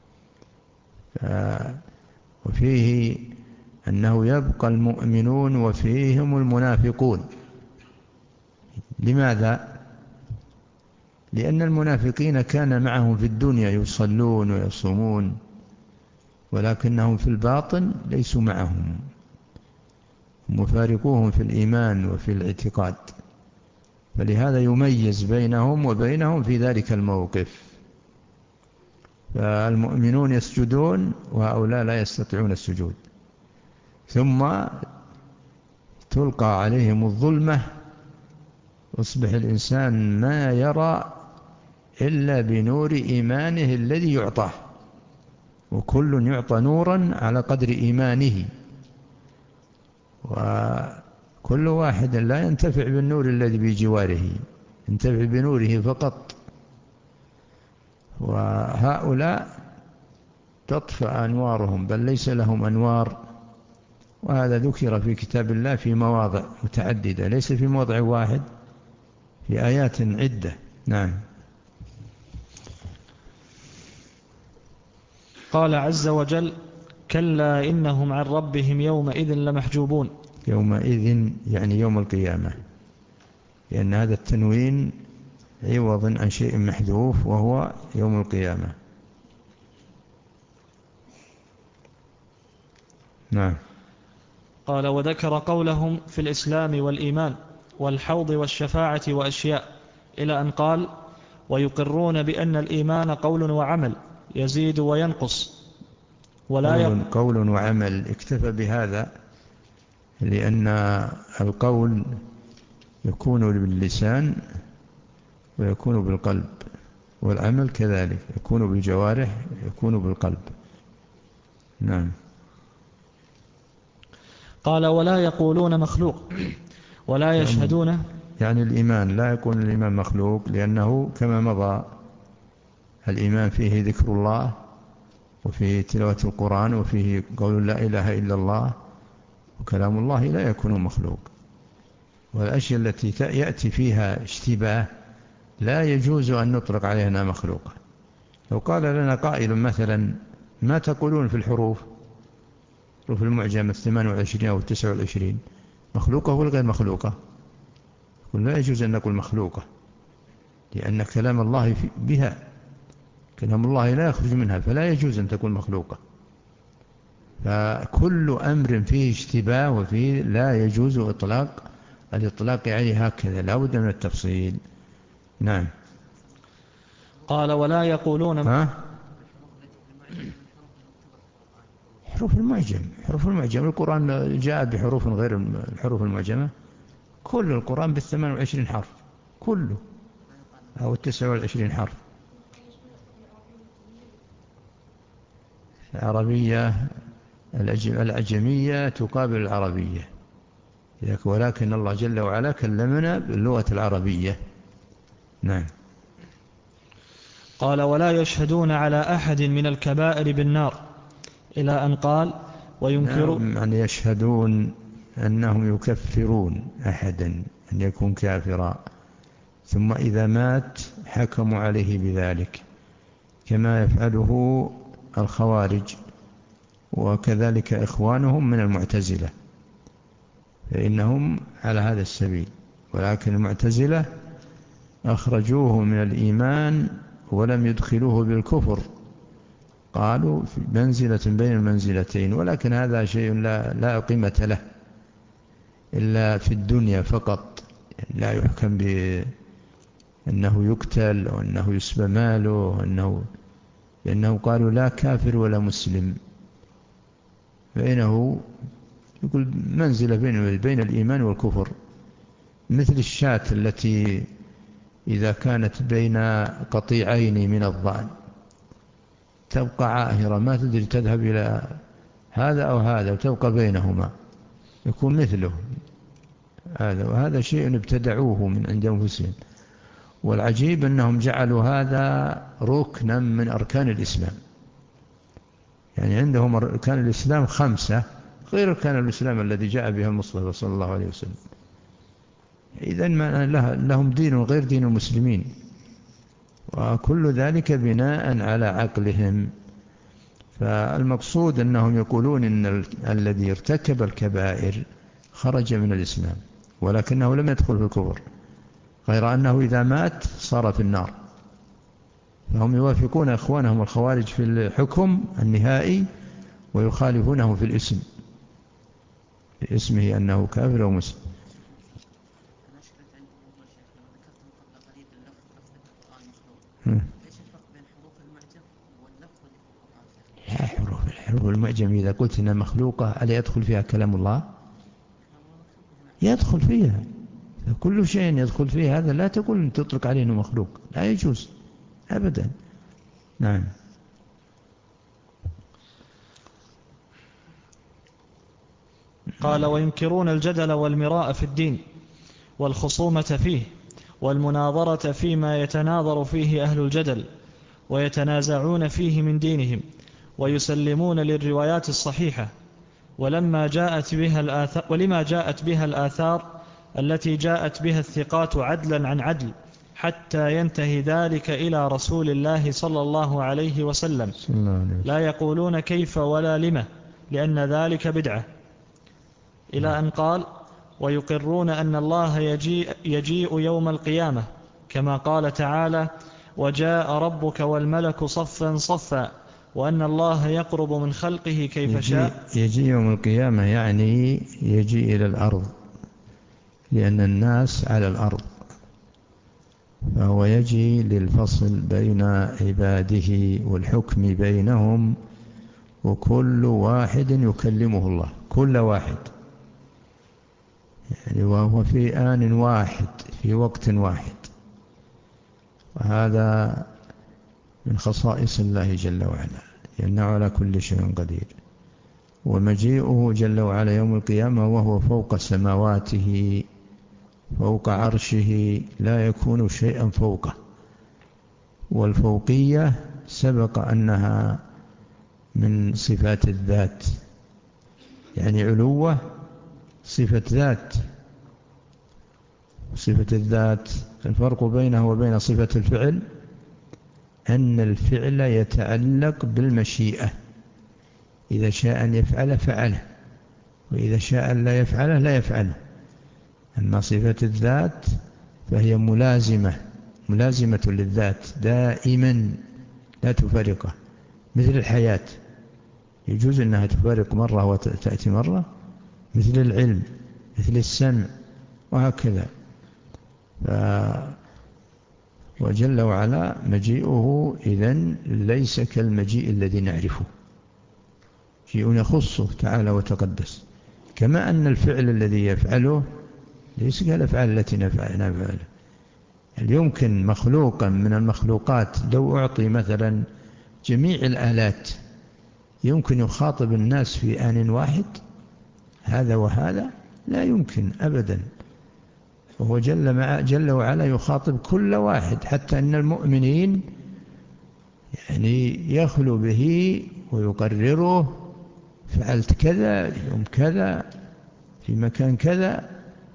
آه وفيه أنه يبقى المؤمنون وفيهم المنافقون. لماذا؟ لأن المنافقين كان معهم في الدنيا يصلون ويصومون، ولكنهم في الباطن ليسوا معهم، مفارقوهم في الإيمان وفي الاعتقاد، فلهذا يميز بينهم وبينهم في ذلك الموقف. فالمؤمنون يسجدون وهؤلاء لا يستطيعون السجود، ثم تلقى عليهم الظلمة، يصبح الإنسان ما يرى إلا بنور إيمانه الذي يعطاه، وكل يعطى نورا على قدر إيمانه، وكل واحد لا ينتفع بالنور الذي بجواره، ينتفع بنوره فقط. وهؤلاء تطفأ أنوارهم، بل ليس لهم أنوار، وهذا ذكر في كتاب الله في مواضع متعددة، ليس في موضع واحد، في آيات عدة. نعم. قال عز وجل: كلا إنهم عن ربهم يومئذ لمحجوبون. يومئذ يعني يوم القيامة، لأن هذا التنوين عوض عن شيء محذوف وهو يوم القيامة. نعم. قال: وذكر قولهم في الإسلام والإيمان والحوض والشفاعة وأشياء، إلى أن قال: ويقرون بأن الإيمان قول وعمل يزيد وينقص ولا قول, يق... قول وعمل، اكتفى بهذا، لأن القول يكون باللسان ويكون بالقلب، والعمل كذلك يكون بالجوارح يكون بالقلب. نعم. قال: ولا يقولون مخلوق ولا يشهدون. يعني الإيمان لا يكون الإيمان مخلوق، لأنه كما مضى الإيمان فيه ذكر الله وفيه تلاوة القرآن وفيه قول لا إله إلا الله، وكلام الله لا يكون مخلوق. والأشياء التي يأتي فيها اشتباه لا يجوز أن نطلق عليها مخلوقة. لو قال لنا قائل مثلا: ما تقولون في الحروف حروف المعجم الثمان والعشرين أو التسع والعشرين، مخلوقة ولا غير مخلوقة؟ لا يجوز أن نقول مخلوقة، لأن كلام الله بها، كلام الله لا يخرج منها، فلا يجوز أن تكون مخلوقة. فكل أمر فيه اشتباه وفيه لا يجوز إطلاق الإطلاق عليه هكذا، لا بد من التفصيل. نعم. قال: ولا يقولون ها؟ حروف المعجم حروف المعجم القرآن جاء بحروف غير الحروف المعجمة، كل القرآن بالثمان وعشرين حرف كله، أو التسع والعشرين حرف. العربية الأعجمية تقابل العربية، ولكن الله جل وعلا كلمنا باللغة العربية. نعم. قال: ولا يشهدون على أحد من الكبائر بالنار، إلى أن قال: وينكرون. نعم، يعني يشهدون أنهم يكفرون أحدا أن يكون كافرا، ثم إذا مات حكموا عليه بذلك، كما يفعله الخوارج وكذلك إخوانهم من المعتزلة، فإنهم على هذا السبيل. ولكن المعتزلة أخرجوه من الإيمان ولم يدخلوه بالكفر، قالوا في منزلة بين المنزلتين، ولكن هذا شيء لا, لا قيمة له إلا في الدنيا فقط، لا يحكم بأنه يقتل أو أنه يسبى ماله أنه، لأنه قالوا لا كافر ولا مسلم، فإنه يقول منزلة بين بين الإيمان والكفر، مثل الشاة التي إذا كانت بين قطيعين من الضأن تبقى عاهرة ما تدري تذهب إلى هذا أو هذا وتبقى بينهما، يكون مثله هذا. وهذا شيء ابتدعوه من عند أنفسهم، والعجيب أنهم جعلوا هذا ركنا من أركان الإسلام. يعني عندهم أركان الإسلام خمسة غير أركان الإسلام الذي جاء بها المصطفى صلى الله عليه وسلم. إذن لهم دين غير دين المسلمين، وكل ذلك بناء على عقلهم. فالمقصود أنهم يقولون إن الذي ارتكب الكبائر خرج من الإسلام، ولكنه لم يدخل في الكفر، غير أنه إذا مات صار في النار. فهم يوافقون إخوانهم الخوارج في الحكم النهائي ويخالفونه في الاسم، في اسمه أنه كافر أو مسلم. أنا شكرت عندكم موضوع شيخ، لما ذكرتم قبل قليل اللفظ لفظ القرآن مخلوق، إيش الفرق بين حروف المعجم واللفظ اللي في القرآن شيخ؟ لا، حروف الحروف المعجم إذا قلت إنها مخلوقة ألا يدخل فيها كلام الله؟ يدخل فيها كل شيء يدخل فيه، هذا لا تقول تطلق عليه إنه مخلوق، لا يجوز أبدا. نعم. قال: وينكرون الجدل والمراء في الدين والخصومة فيه والمناظرة فيما يتناظر فيه أهل الجدل ويتنازعون فيه من دينهم، ويسلمون للروايات الصحيحة ولما جاءت بها الآثار ولما جاءت بها الآثار التي جاءت بها الثقات عدلا عن عدل، حتى ينتهي ذلك إلى رسول الله صلى الله عليه وسلم. لا يقولون كيف ولا لما، لأن ذلك بدعة. إلى أن قال: ويقرون أن الله يجيء, يجيء يوم القيامة، كما قال تعالى: وجاء ربك والملك صفا صفا وأن الله يقرب من خلقه كيف يجي شاء. يجي يوم القيامة يعني يجي إلى الأرض، لأن الناس على الأرض، فهو يجي للفصل بين عباده والحكم بينهم، وكل واحد يكلمه الله، كل واحد يعني، وهو في آن واحد في وقت واحد. وهذا من خصائص الله جل وعلا، لأنه على كل شيء قدير. ومجيئه جل وعلا يوم القيامة وهو فوق سماواته فوق عرشه، لا يكون شيئا فوقه. والفوقية سبق أنها من صفات الذات، يعني علوة صفة ذات. صفة الذات الفرق بينه وبين صفة الفعل أن الفعل يتعلق بالمشيئة، إذا شاء أن يفعل فعله، وإذا شاء أن لا يفعله لا يفعله. أما صفة الذات فهي ملازمة ملازمة للذات دائما لا تفارقه، مثل الحياة يجوز أنها تفارق مرة وتأتي مرة، مثل العلم، مثل السمع، وهكذا. ف... وجل وعلا مجيئه إذن ليس كالمجيء الذي نعرفه، شيء يخصه تعالى وتقدس، كما أن الفعل الذي يفعله ليس كالأفعال التي نفعلها. هل يمكن مخلوقا من المخلوقات لو أعطي مثلا جميع الآلات يمكن يخاطب الناس في آن واحد؟ هذا وهذا لا يمكن أبدا. وهو جل, مع جل وعلا يخاطب كل واحد، حتى أن المؤمنين يعني يخلو به ويقرره، فعلت كذا يوم كذا في مكان كذا،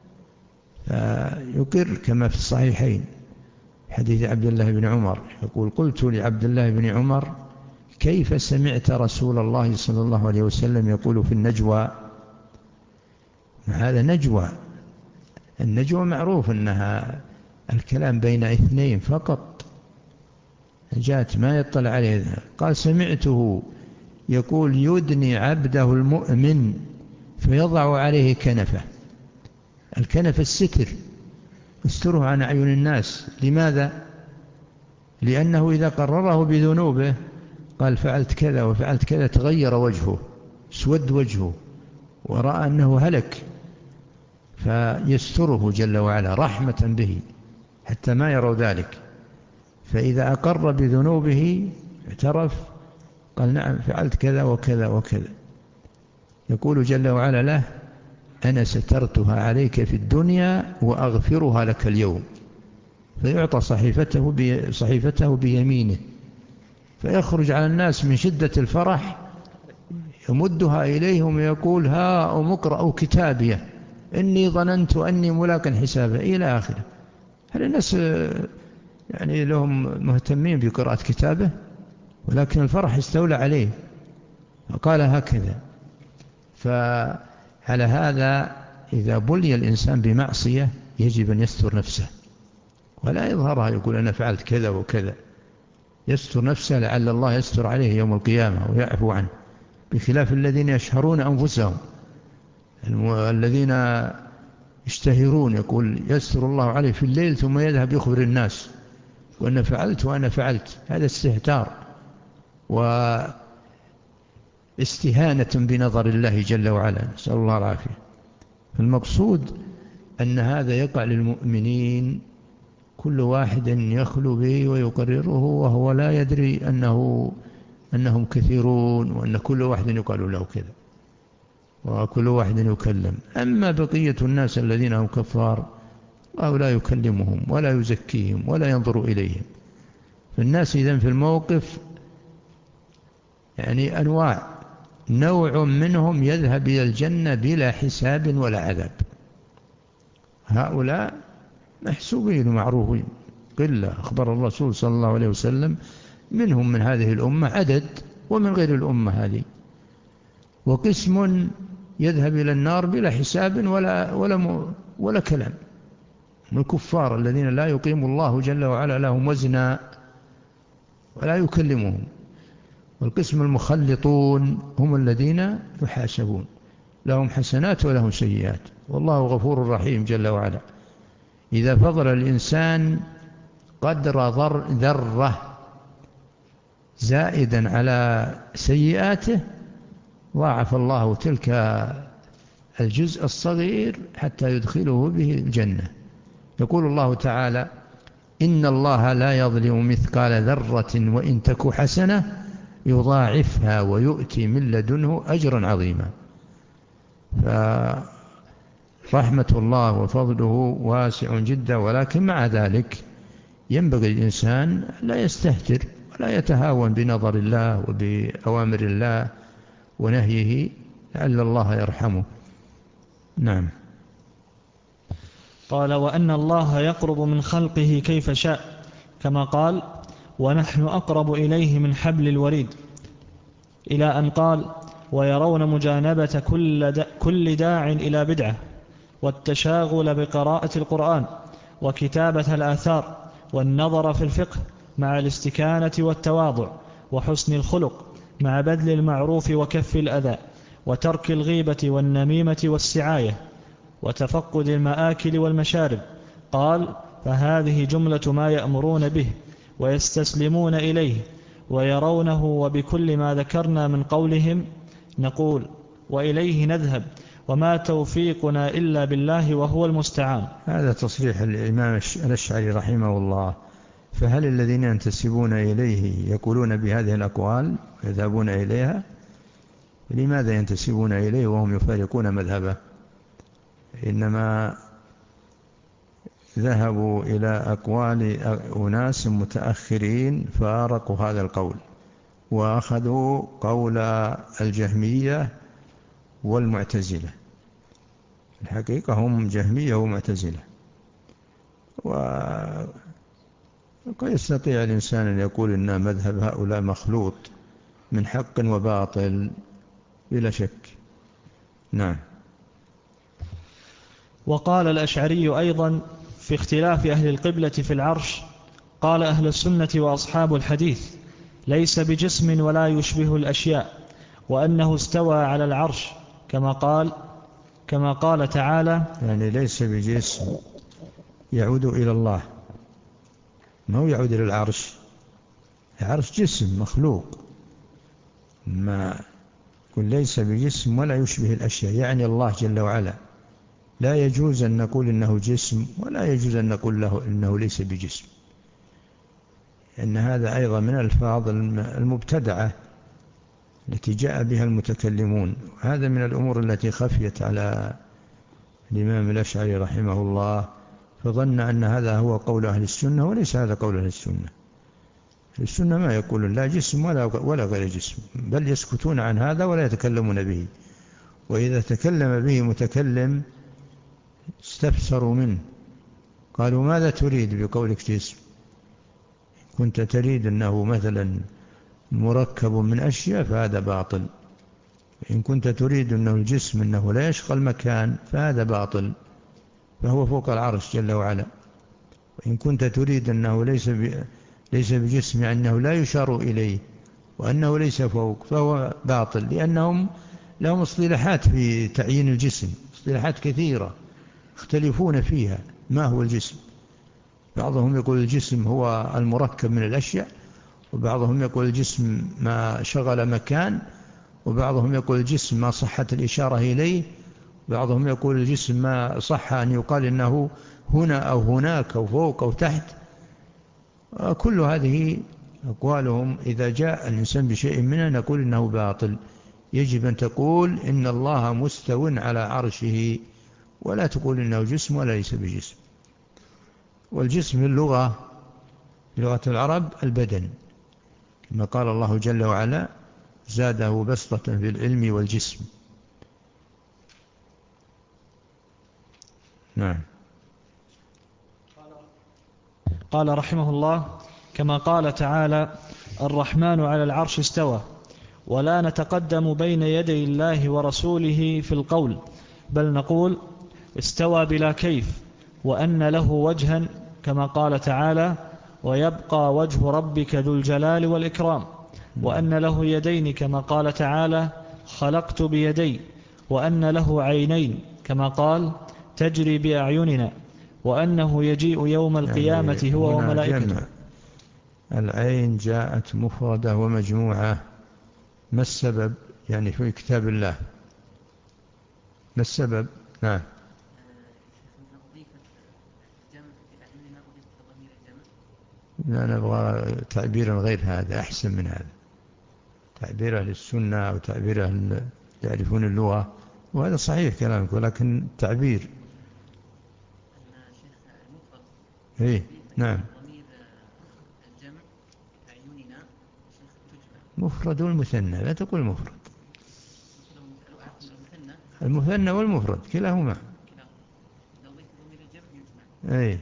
فيقر كما في الصحيحين حديث عبد الله بن عمر يقول: قلت لعبد الله بن عمر كيف سمعت رسول الله صلى الله عليه وسلم يقول في النجوى؟ هذا نجوى، النجوى معروف أنها الكلام بين اثنين فقط، جاءت ما يطلع عليه. قال: سمعته يقول يدني عبده المؤمن فيضع عليه كنفه. الكنف الستر، استره عن أعين الناس. لماذا؟ لأنه إذا قرره بذنوبه قال فعلت كذا وفعلت كذا تغير وجهه، اسود وجهه، ورأى أنه هلك، فيستره جل وعلا رحمة به حتى ما يروا ذلك. فإذا أقر بذنوبه اعترف قال: نعم فعلت كذا وكذا وكذا، يقول جل وعلا له: أنا سترتها عليك في الدنيا وأغفرها لك اليوم. فيعطى صحيفته, صحيفته بيمينه، فيخرج على الناس من شدة الفرح يمدها إليهم ويقول: ها أم اقرأوا كتابي إني ظننت أني ملاق حسابه، إلى آخره. هل الناس يعني لهم مهتمين بقراءة كتابه؟ ولكن الفرح استولى عليه فقال هكذا. فعلى هذا إذا بلي الإنسان بمعصية يجب أن يستر نفسه ولا يظهرها، يقول أنا فعلت كذا وكذا، يستر نفسه لعل الله يستر عليه يوم القيامة ويعفو عنه، بخلاف الذين يشهرون أنفسهم، الذين يشتهرون، يقول يستر الله عليه في الليل ثم يذهب يخبر الناس وأنا فعلت وأنا فعلت. هذا استهتار واستهانة بنظر الله جل وعلا، نسأل الله العافية. فالمقصود أن هذا يقع للمؤمنين، كل واحد يخلو به ويقرره وهو لا يدري أنه أنهم كثيرون، وأن كل واحد يقال له كذا وكل واحد يكلم. أما بقية الناس الذين هم كفار الله لا يكلمهم ولا يزكيهم ولا ينظر إليهم. فالناس إذن في الموقف يعني أنواع، نوع منهم يذهب إلى الجنة بلا حساب ولا عذاب، هؤلاء محسوبين معروفين قلة. أخبر الرسول صلى الله عليه وسلم منهم من هذه الأمة عدد ومن غير الأمة هذه. وقسم يذهب إلى النار بلا حساب ولا, ولا, ولا كلام، من الكفار الذين لا يقيم الله جل وعلا لهم وزنا ولا يكلمهم. والقسم المخلطون هم الذين يحاسبون، لهم حسنات ولهم سيئات، والله غفور رحيم جل وعلا. إذا فضل الإنسان قدر ذرة زائدا على سيئاته ضاعف الله تلك الجزء الصغير حتى يدخله به الجنة. يقول الله تعالى: إن الله لا يظلم مثقال ذرة وإن تك حسنة يضاعفها ويؤتي من لدنه أجرا عظيما. فرحمة الله وفضله واسع جدا، ولكن مع ذلك ينبغي الإنسان لا يستهتر ولا يتهاون بنظر الله وبأوامر الله ونهيه، لعل الله يرحمه. نعم. قال: وأن الله يقرب من خلقه كيف شاء، كما قال: ونحن أقرب إليه من حبل الوريد، إلى أن قال: ويرون مجانبة كل, دا كل داع إلى بدعة، والتشاغل بقراءة القرآن، وكتابة الآثار، والنظر في الفقه، مع الاستكانة والتواضع، وحسن الخلق، مع بذل المعروف وكف الأذى، وترك الغيبة والنميمة والسعاية، وتفقد المآكل والمشارب. قال: فهذه جملة ما يأمرون به ويستسلمون إليه ويرونه، وبكل ما ذكرنا من قولهم نقول وإليه نذهب، وما توفيقنا إلا بالله وهو المستعان. هذا تصريح الإمام الأشعري رحمه الله. فهل الذين ينتسبون إليه يقولون بهذه الأقوال ويذهبون إليها؟ لماذا ينتسبون إليه وهم يفارقون مذهبه؟ إنما ذهبوا إلى أقوال أناس متأخرين فارقوا هذا القول وأخذوا قول الجهمية والمعتزلة. الحقيقة هم جهمية ومعتزلة. وقد يستطيع الإنسان أن يقول إن مذهب هؤلاء مخلوط من حق وباطل بلا شك. نعم. وقال الأشعري أيضا في اختلاف أهل القبلة في العرش: قال أهل السنة وأصحاب الحديث: ليس بجسم ولا يشبه الأشياء، وأنه استوى على العرش، كما قال كما قال تعالى. يعني ليس بجسم يعود إلى الله، ما هو يعود إلى العرش. العرش جسم مخلوق، ما قل ليس بجسم ولا يشبه الأشياء، يعني الله جل وعلا لا يجوز أن نقول إنه جسم، ولا يجوز أن نقول له إنه ليس بجسم، إن هذا أيضا من الألفاظ المبتدعة التي جاء بها المتكلمون. هذا من الأمور التي خفيت على الإمام الأشعري رحمه الله، فظن أن هذا هو قول أهل السنة، وليس هذا قول أهل السنة. أهل السنة ما يقولون لا جسم ولا ولا غير جسم، بل يسكتون عن هذا ولا يتكلمون به. وإذا تكلم به متكلم استفسروا منه، قالوا: ماذا تريد بقولك جسم؟ كنت تريد أنه مثلا مركب من أشياء فهذا باطل، إن كنت تريد أنه الجسم أنه لا يشغل مكان فهذا باطل، فهو فوق العرش جل وعلا. وإن كنت تريد أنه ليس ليس بجسم، يعني أنه لا يشار إليه وأنه ليس فوق، فهو باطل، لأنهم لهم اصطلاحات في تعيين الجسم، اصطلاحات كثيرة يختلفون فيها. ما هو الجسم؟ بعضهم يقول الجسم هو المركب من الأشياء، وبعضهم يقول الجسم ما شغل مكان، وبعضهم يقول الجسم ما صحت الإشارة إليه، بعضهم يقول الجسم ما صح أن يقال إنه هنا أو هناك أو فوق أو تحت. كل هذه أقوالهم إذا جاء الإنسان بشيء منها نقول إنه باطل. يجب أن تقول إن الله مستو على عرشه، ولا تقول إنه جسم ولا ليس بجسم. والجسم اللغة لغة العرب البدن، كما قال الله جل وعلا: زاده بسطة في العلم والجسم. نعم. قال رحمه الله: كما قال تعالى: الرحمن على العرش استوى. ولا نتقدم بين يدي الله ورسوله في القول، بل نقول استوى بلا كيف، وأن له وجها، كما قال تعالى: ويبقى وجه ربك ذو الجلال والإكرام. وأن له يدين كما قال تعالى خلقت بيدي، وأن له عينين كما قال تجري بأعيننا، وأنه يجيء يوم القيامة يعني هو هنا وملائكته. جمع. العين جاءت مفردة ومجموعة، ما السبب يعني في كتاب الله؟ ما السبب؟ نعم. لا، نبغى تعبيرا غير هذا، أحسن من هذا، تعبير أهل السنة أو تعبير أهل يعرفون اللغة، وهذا صحيح كلامك، ولكن تعبير. إيه نعم. مفرد والمثنى، لا تقول مفرد. المثنى والمفرد كلاهما. أي.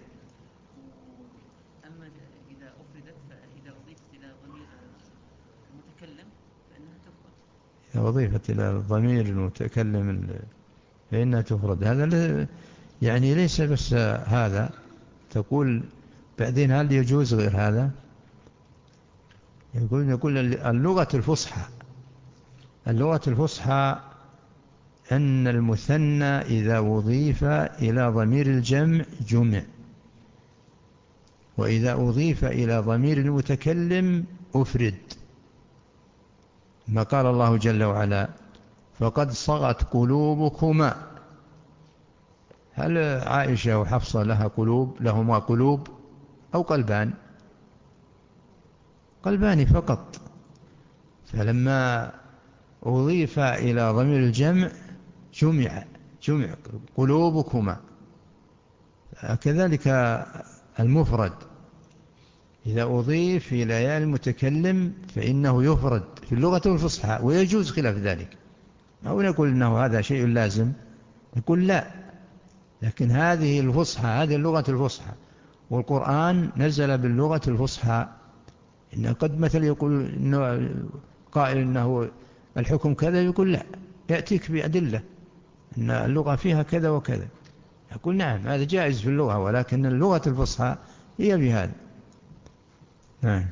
أما إذا أفردت فإذا أضيفت إلى ضمير المتكلم فإنها تفرد. إذا أضيفت إلى الضمير المتكلم فإنها تفرد. هذا يعني ليس بس هذا، تقول بعدين هل يجوز غير هذا؟ يقول يقول اللغة الفصحى، اللغة الفصحى أن المثنى إذا أضيف إلى ضمير الجمع جمع، وإذا أضيف إلى ضمير المتكلم أفرد، ما قال الله جل وعلا فقد صغت قلوبكما. هل عائشة وحفصة لها قلوب لهما قلوب أو قلبان؟ قلبان فقط. فلما أضيف إلى ضمير الجمع جمع جمع قلوبكما. كذلك المفرد إذا أضيف إلى ياء المتكلم فإنه يفرد في اللغة الفصحى، ويجوز خلاف ذلك. أو نقول إنه هذا شيء لازم، نقول لا، لكن هذه الفصحى، هذه اللغة الفصحى، والقرآن نزل باللغة الفصحى. إن قد مثل يقول إنه قائل إنه الحكم كذا، يقول لا، يأتيك بأدلة إن اللغة فيها كذا وكذا، يقول نعم هذا جائز في اللغة، ولكن اللغة الفصحى هي بهذا. نعم.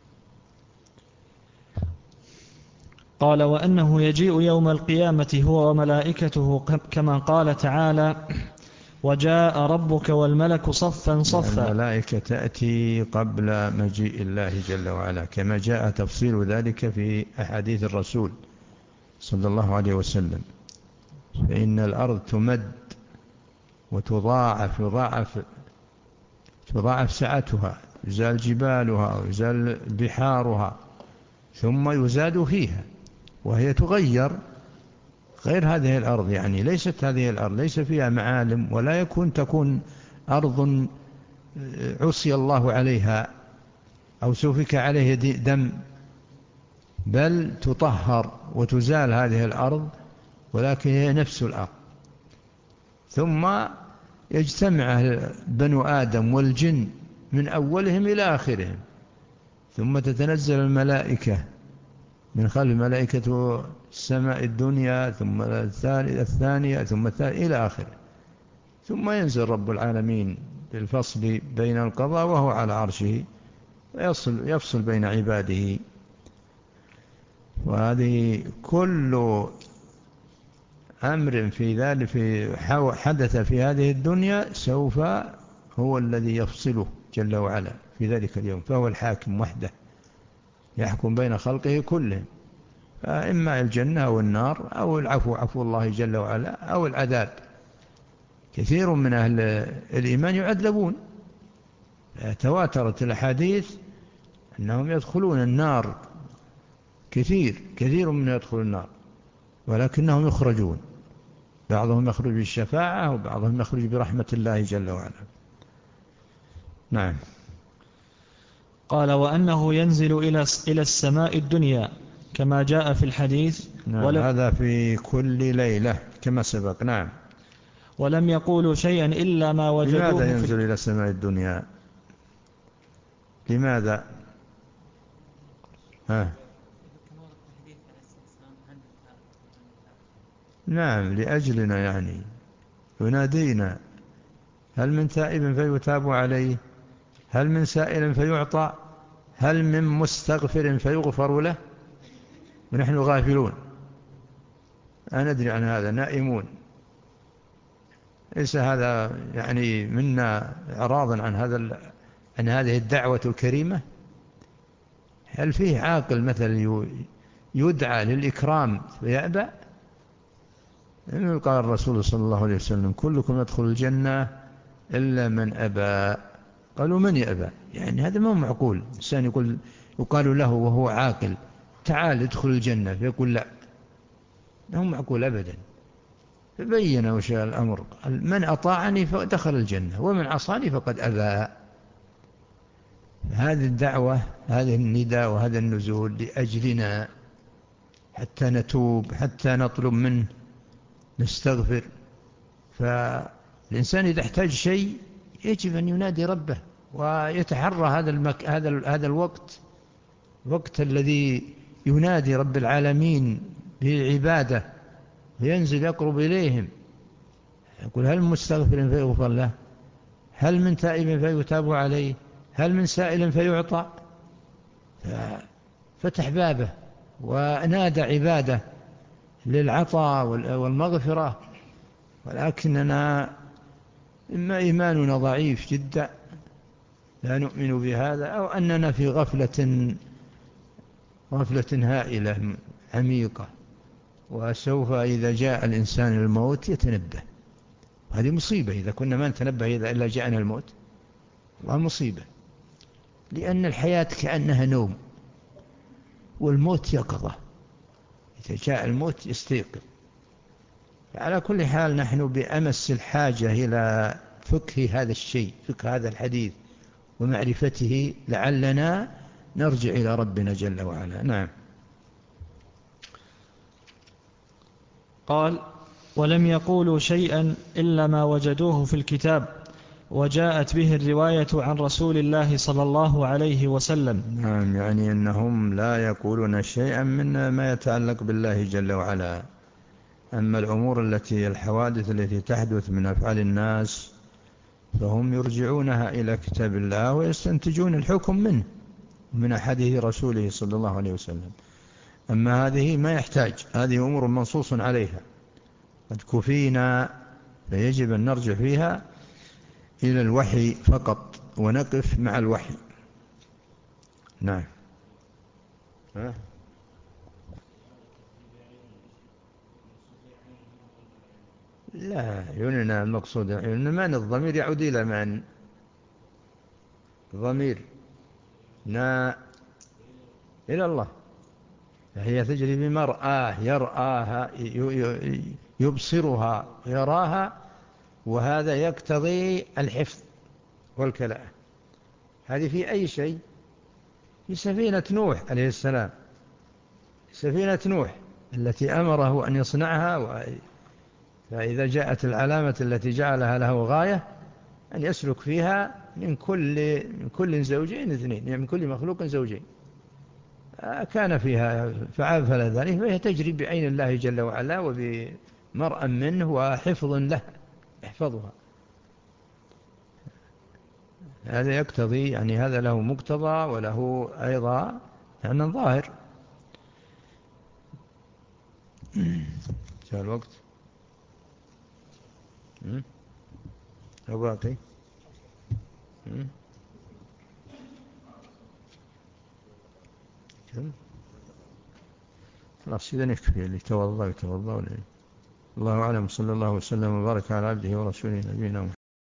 قال وأنه يجيء يوم القيامة هو وملائكته كما قال تعالى وجاء ربك والملك صفا صفا. الملائكة تأتي قبل مجيء الله جل وعلا، كما جاء تفصيل ذلك في أحاديث الرسول صلى الله عليه وسلم. فإن الأرض تمد وتضاعف يضاعف تضاعف سعتها، يزال جبالها ويزال بحارها، ثم يزاد فيها، وهي تغير غير هذه الأرض. يعني ليست هذه الأرض ليس فيها معالم، ولا يكون تكون أرض عصي الله عليها أو سفك عليه دم، بل تطهر وتزال هذه الأرض، ولكن هي نفس الأرض. ثم يجتمع بنو آدم والجن من أولهم إلى آخرهم، ثم تتنزل الملائكة من خلف ملائكة السماء الدنيا، ثم الثانية، ثم الثالثة إلى آخره، ثم ينزل رب العالمين للفصل بين القضاء وهو على عرشه، ويفصل يفصل بين عباده. وهذه كل أمر في ذلك في حدث في هذه الدنيا سوف هو الذي يفصله جل وعلا في ذلك اليوم، فهو الحاكم وحده يحكم بين خلقه كلهم، فإما الجنة أو النار أو العفو عفو الله جل وعلا أو العذاب. كثير من أهل الإيمان يعذبون، تواترت الأحاديث أنهم يدخلون النار، كثير كثير من يدخل النار، ولكنهم يخرجون، بعضهم يخرج بالشفاعة وبعضهم يخرج برحمة الله جل وعلا. نعم. قال وأنه ينزل إلى السماء الدنيا كما جاء في الحديث. نعم، هذا في كل ليلة كما سبق. نعم. ولم يقولوا شيئا إلا ما وجدوه. لماذا ينزل إلى السماء الدنيا؟ لماذا؟ ها. نعم، لأجلنا، يعني ينادينا هل من تائب فيتاب عليه، هل من سائل فيعطى، هل من مستغفر فيغفر له. ونحن غافلون، لا ندري عن هذا، نائمون. ليس هذا يعني منا إعراضا عن هذا عن هذه الدعوة الكريمة؟ هل فيه عاقل مثل يدعى للإكرام فيأبى؟ قال الرسول صلى الله عليه وسلم: كلكم يدخل الجنة إلا من أبى. قالوا: من يأبى؟ يعني هذا ما هو معقول. إنسان يقول يقال له وهو عاقل: تعال ادخل الجنة، فيقول لا، لا هو معقول أبدا. فبين وشاء الأمر: من أطاعني فدخل الجنة، ومن عصاني فقد أبى. هذه الدعوة، هذه النداء وهذا النزول لأجلنا، حتى نتوب، حتى نطلب منه، نستغفر. فالإنسان إذا احتاج شيء يجب أن ينادي ربه ويتحرى هذا المك... هذا هذا الوقت، وقت الذي ينادي رب العالمين بعباده، ينزل يقرب إليهم، يقول: هل من مستغفر فيغفر له؟ هل من تائب فيتاب عليه؟ هل من سائل فيعطى؟ فتح بابه ونادى عباده للعطاء والمغفرة. ولكننا إما إيماننا ضعيف جدا لا نؤمن بهذا، أو أننا في غفلة غفلة هائلة عميقة، وسوف إذا جاء الإنسان الموت يتنبه. هذه مصيبة إذا كنا ما نتنبه إذا إلا جاءنا الموت، والله مصيبة، لأن الحياة كأنها نوم والموت يقظة. إذا جاء الموت يستيقظ. على كل حال نحن بأمس الحاجة إلى فقه هذا الشيء، فقه هذا الحديث ومعرفته، لعلنا نرجع إلى ربنا جل وعلا. نعم. قال: ولم يقولوا شيئا إلا ما وجدوه في الكتاب، وجاءت به الرواية عن رسول الله صلى الله عليه وسلم. نعم، يعني أنهم لا يقولون شيئا من ما يتعلق بالله جل وعلا. أما الأمور التي الحوادث التي تحدث من أفعال الناس فهم يرجعونها إلى كتاب الله ويستنتجون الحكم منه من أحاديث رسوله صلى الله عليه وسلم. أما هذه ما يحتاج، هذه أمور منصوص عليها، قد كفينا، فيجب أن نرجع فيها إلى الوحي فقط ونقف مع الوحي. نعم. ها؟ لا، يوننا المقصود من الضمير يعود إلى من؟ ضمير نا إلى الله، فهي تجري بمرآه، يرآها، يبصرها، يراها، وهذا يقتضي الحفظ والكلاء. هذه في أي شيء؟ في سفينة نوح عليه السلام، سفينة نوح التي أمره أن يصنعها، و... فإذا جاءت العلامة التي جعلها له غاية أن يسلك فيها من كل من كل زوجين اثنين، يعني من كل مخلوق زوجين، كان فيها فعال فلا ذلك، فهي تجري بعين الله جل وعلا وبمرأ منه وحفظ له يحفظها. هذا يقتضي، يعني هذا له مقتضى وله أيضا يعني ظاهر. شاء الوقت أو باقي؟ خلاص إذا نكفي، اللي توضأ يتوضأ. الله أعلم، صلى الله وسلم وبارك على عبده ورسوله نبينا محمد.